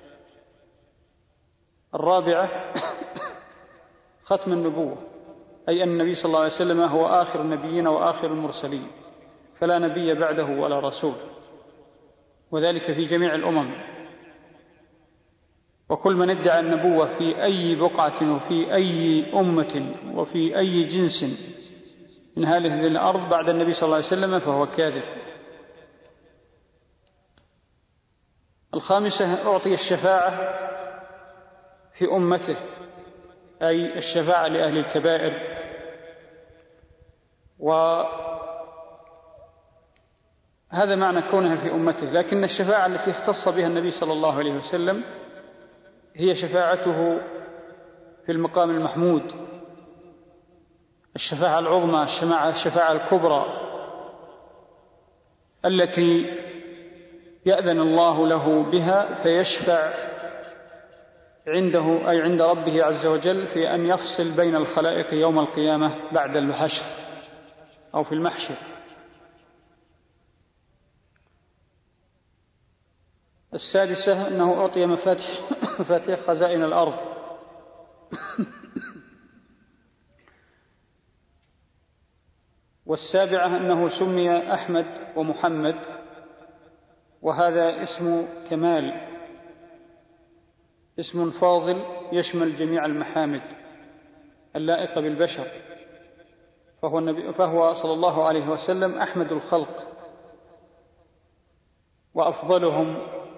الرابعة ختم النبوة، أي أن النبي صلى الله عليه وسلم هو آخر النبيين وآخر المرسلين، فلا نبي بعده ولا رسول، وذلك في جميع الأمم. وكل من ادعى النبوة في أي بقعة وفي أي أمة وفي أي جنس من هذه الأرض بعد النبي صلى الله عليه وسلم فهو كاذب. الخامسة أعطي الشفاعة في أمته، أي الشفاعة لأهل الكبائر، وهذا معنى كونها في أمته. لكن الشفاعة التي اختص بها النبي صلى الله عليه وسلم هي شفاعته في المقام المحمود، الشفاعة العظمى، الشفاعة الكبرى التي يأذن الله له بها فيشفع عنده، أي عند ربه عز وجل، في أن يفصل بين الخلائق يوم القيامة بعد الحشر أو في المحشر. السادسة أنه أعطي مفاتيح, مفاتيح خزائن الأرض، والسابعة أنه سمي أحمد ومحمد، وهذا اسم كمال، اسم فاضل يشمل جميع المحامد اللائقة بالبشر، فهو, النبي فهو صلى الله عليه وسلم أحمد الخلق وأفضلهم.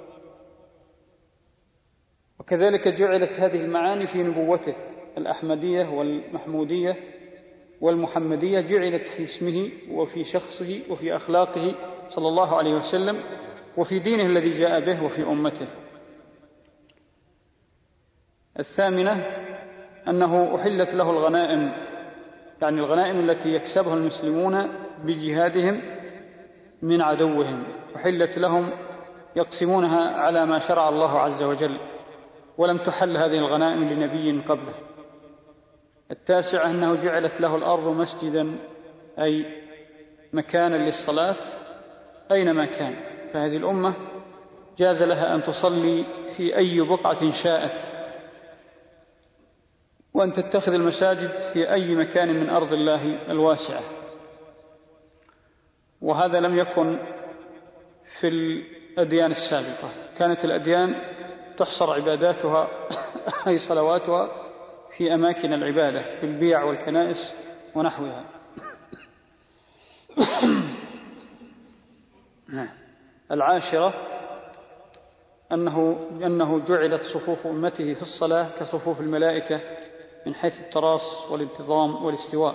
وكذلك جعلت هذه المعاني في نبوته، الأحمدية والمحمودية والمحمدية جعلت في اسمه وفي شخصه وفي أخلاقه صلى الله عليه وسلم وفي دينه الذي جاء به وفي أمته. الثامنة أنه أحلت له الغنائم، يعني الغنائم التي يكسبها المسلمون بجهادهم من عدوهم، أحلت لهم يقسمونها على ما شرع الله عز وجل، ولم تحل هذه الغنائم لنبي قبله. التاسعة أنه جعلت له الأرض مسجدا، أي مكانا للصلاة أينما كان، فهذه الأمة جاز لها أن تصلي في أي بقعة شاءت، وأن تتخذ المساجد في أي مكان من أرض الله الواسعة. وهذا لم يكن في الأديان السابقة، كانت الأديان تحصر عباداتها أي صلواتها في أماكن العبادة في البيع والكنائس ونحوها. العاشرة أنه, أنه جعلت صفوف أمته في الصلاة كصفوف الملائكة من حيث التراص والانتظام والاستواء.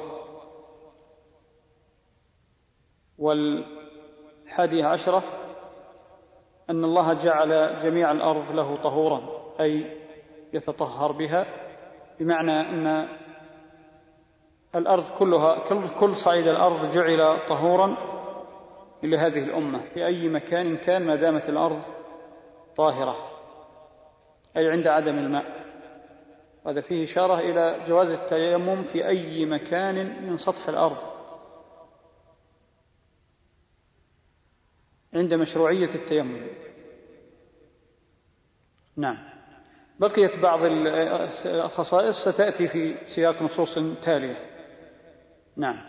والحادية عشرة أن الله جعل جميع الأرض له طهورا، أي يتطهر بها، بمعنى أن الأرض كلها كل صعيد الأرض جعل طهورا لهذه الأمة في أي مكان كان ما دامت الأرض طاهرة، أي عند عدم الماء. هذا فيه إشارة إلى جواز التيمم في أي مكان من سطح الأرض عند مشروعية التيمم. نعم. بقيت بعض الخصائص ستأتي في سياق نصوص تالية. نعم.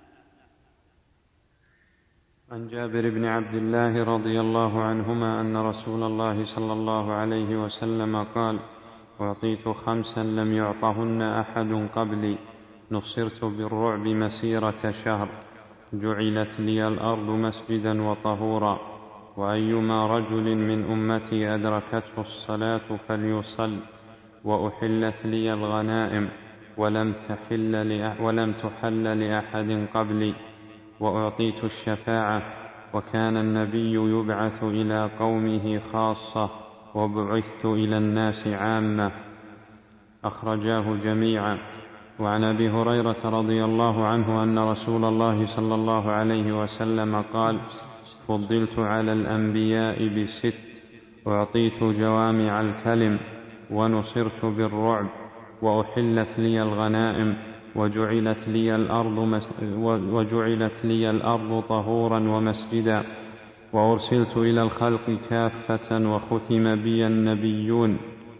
عن جابر بن عبد الله رضي الله عنهما أن رسول الله صلى الله عليه وسلم قال: أعطيت خمسا لم يعطهن أحد قبلي، نصرت بالرعب مسيرة شهر، جعلت لي الأرض مسجدا وطهورا، وأيما رجل من أمتي أدركته الصلاة فليصل، وأحلت لي الغنائم ولم تحل ولم تحل لأحد قبلي، وأعطيت الشفاعة، وكان النبي يبعث إلى قومه خاصة وبعثت إلى الناس عامة. أخرجاه جميعا. وعن أبي هريرة رضي الله عنه أن رسول الله صلى الله عليه وسلم قال: فضلت على الأنبياء بست، أعطيت جوامع الكلم، ونصرت بالرعب، وأحلت لي الغنائم، وجعلت لي الأرض, مس... وجعلت لي الأرض طهورا ومسجدا، وأرسلت إلى الخلق كافة، وختم بي النبيون.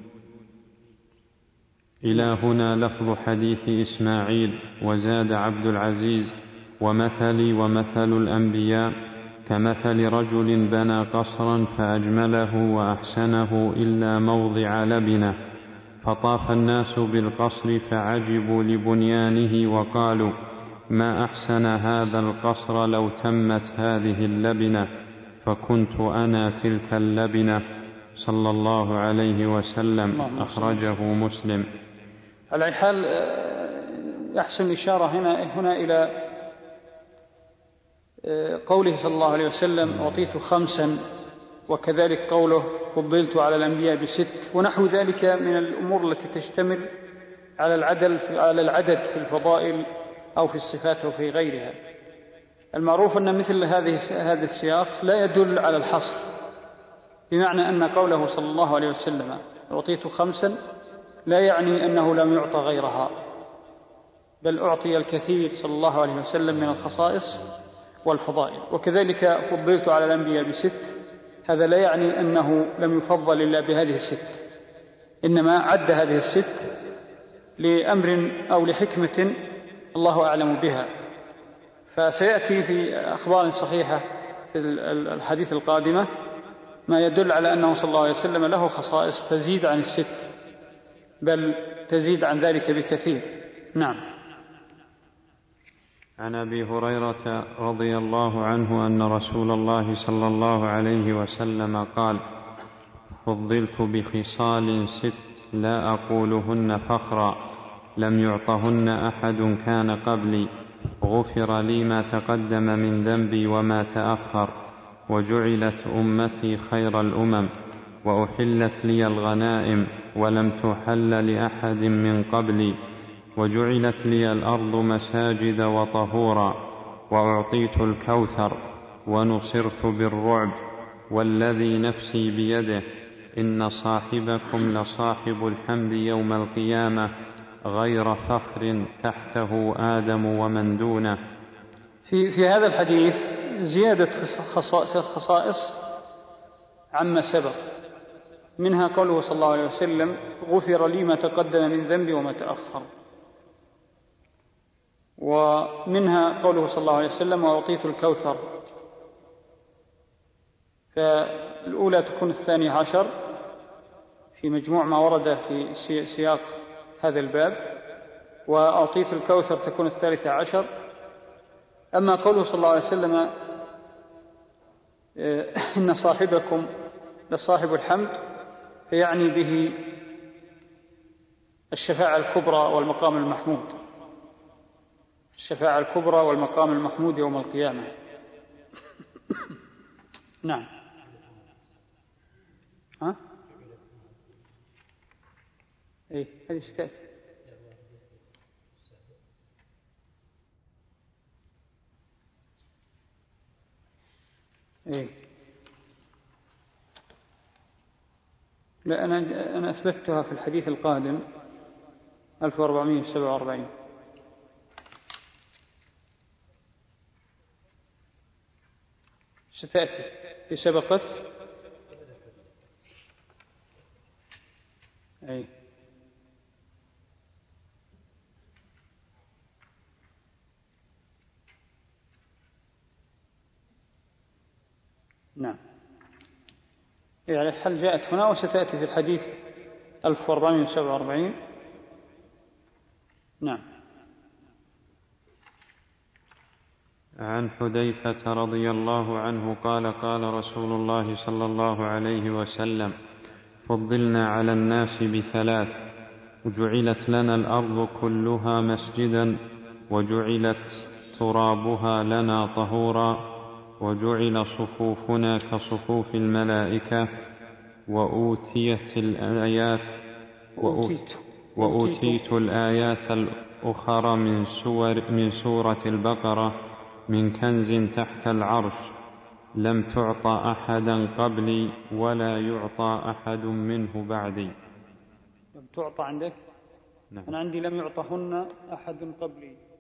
إلى هنا لفظ حديث إسماعيل. وزاد عبد العزيز: ومثلي ومثل الأنبياء كمثل رجل بنى قصرا فأجمله وأحسنه إلا موضع لبنة، فطاف الناس بالقصر فعجبوا لبنيانه وقالوا: ما أحسن هذا القصر لو تمت هذه اللبنة، فكنت أنا تلك اللبنة، صلى الله عليه وسلم. أخرجه مسلم. على حال يحسن الإشارة هنا, هنا إلى قوله صلى الله عليه وسلم: أعطيت خمسا، وكذلك قوله: فضلت على الأنبياء بست، ونحو ذلك من الأمور التي تشتمل على العدل على العدد في الفضائل أو في الصفات أو في غيرها. المعروف أن مثل هذه هذا السياق لا يدل على الحصر، بمعنى أن قوله صلى الله عليه وسلم: أعطيت خمسا، لا يعني أنه لم يعطى غيرها، بل أعطي الكثير صلى الله عليه وسلم من الخصائص والفضائل. وكذلك فضلت على الأنبياء بست، هذا لا يعني أنه لم يفضل إلا بهذه الست، إنما عد هذه الست لأمر أو لحكمة الله أعلم بها. فسيأتي في أخبار صحيحة في الحديث القادمة ما يدل على أنه صلى الله عليه وسلم له خصائص تزيد عن الست، بل تزيد عن ذلك بكثير. نعم. عن أبي هريرة رضي الله عنه أن رسول الله صلى الله عليه وسلم قال: فضلت بخصال ست لا أقولهن فخرا لم يعطهن أحد كان قبلي، غفر لي ما تقدم من ذنبي وما تأخر، وجعلت أمتي خير الأمم، وأحلت لي الغنائم ولم تحل لأحد من قبلي، وجعلت لي الأرض مساجد وطهورا، وأعطيت الكوثر، ونصرت بالرعب، والذي نفسي بيده إن صاحبكم لصاحب الحمد يوم القيامة غير فخر تحته آدم ومن دونه. في, في هذا الحديث زيادة خصائص عما سبق، منها قوله صلى الله عليه وسلم: غفر لي ما تقدم من ذنبي وما تأخر، ومنها قوله صلى الله عليه وسلم: وأعطيت الكوثر. فالأولى تكون الثانية عشر في مجموع ما ورد في سياق هذا الباب، وأعطيت الكوثر تكون الثالثة عشر. أما قوله صلى الله عليه وسلم: إن صاحبكم لصاحب الحمد، فيعني به الشفاعة الكبرى والمقام المحمود، الشفاعة الكبرى والمقام المحمود يوم القيامة. نعم. ها؟ إيه هذه شكاية. إيه لا، أنا أنا أثبتها في الحديث القادم ألف وأربعمائة وسبعة وأربعين. ستأتي في سبقت. أي نعم، يعني الحل جاءت هنا وستأتي في الحديث ألف وأربعمائة وسبعة وأربعين. نعم. عن حذيفة رضي الله عنه قال: قال رسول الله صلى الله عليه وسلم: فضلنا على الناس بثلاث: وجعلت لنا الأرض كلها مسجدا، وجعلت ترابها لنا طهورا، وجعل صفوفنا كصفوف الملائكة، وأوتيت الآيات وأوتيت, وأوتيت الآيات الأخرى من, سور من سورة البقرة من كنز تحت العرش لم تعطى أحدا قبلي ولا يعطى أحد منه بعدي. لم تعطى عندك؟ نعم. أنا عندي لم يعطهن أحد قبلي.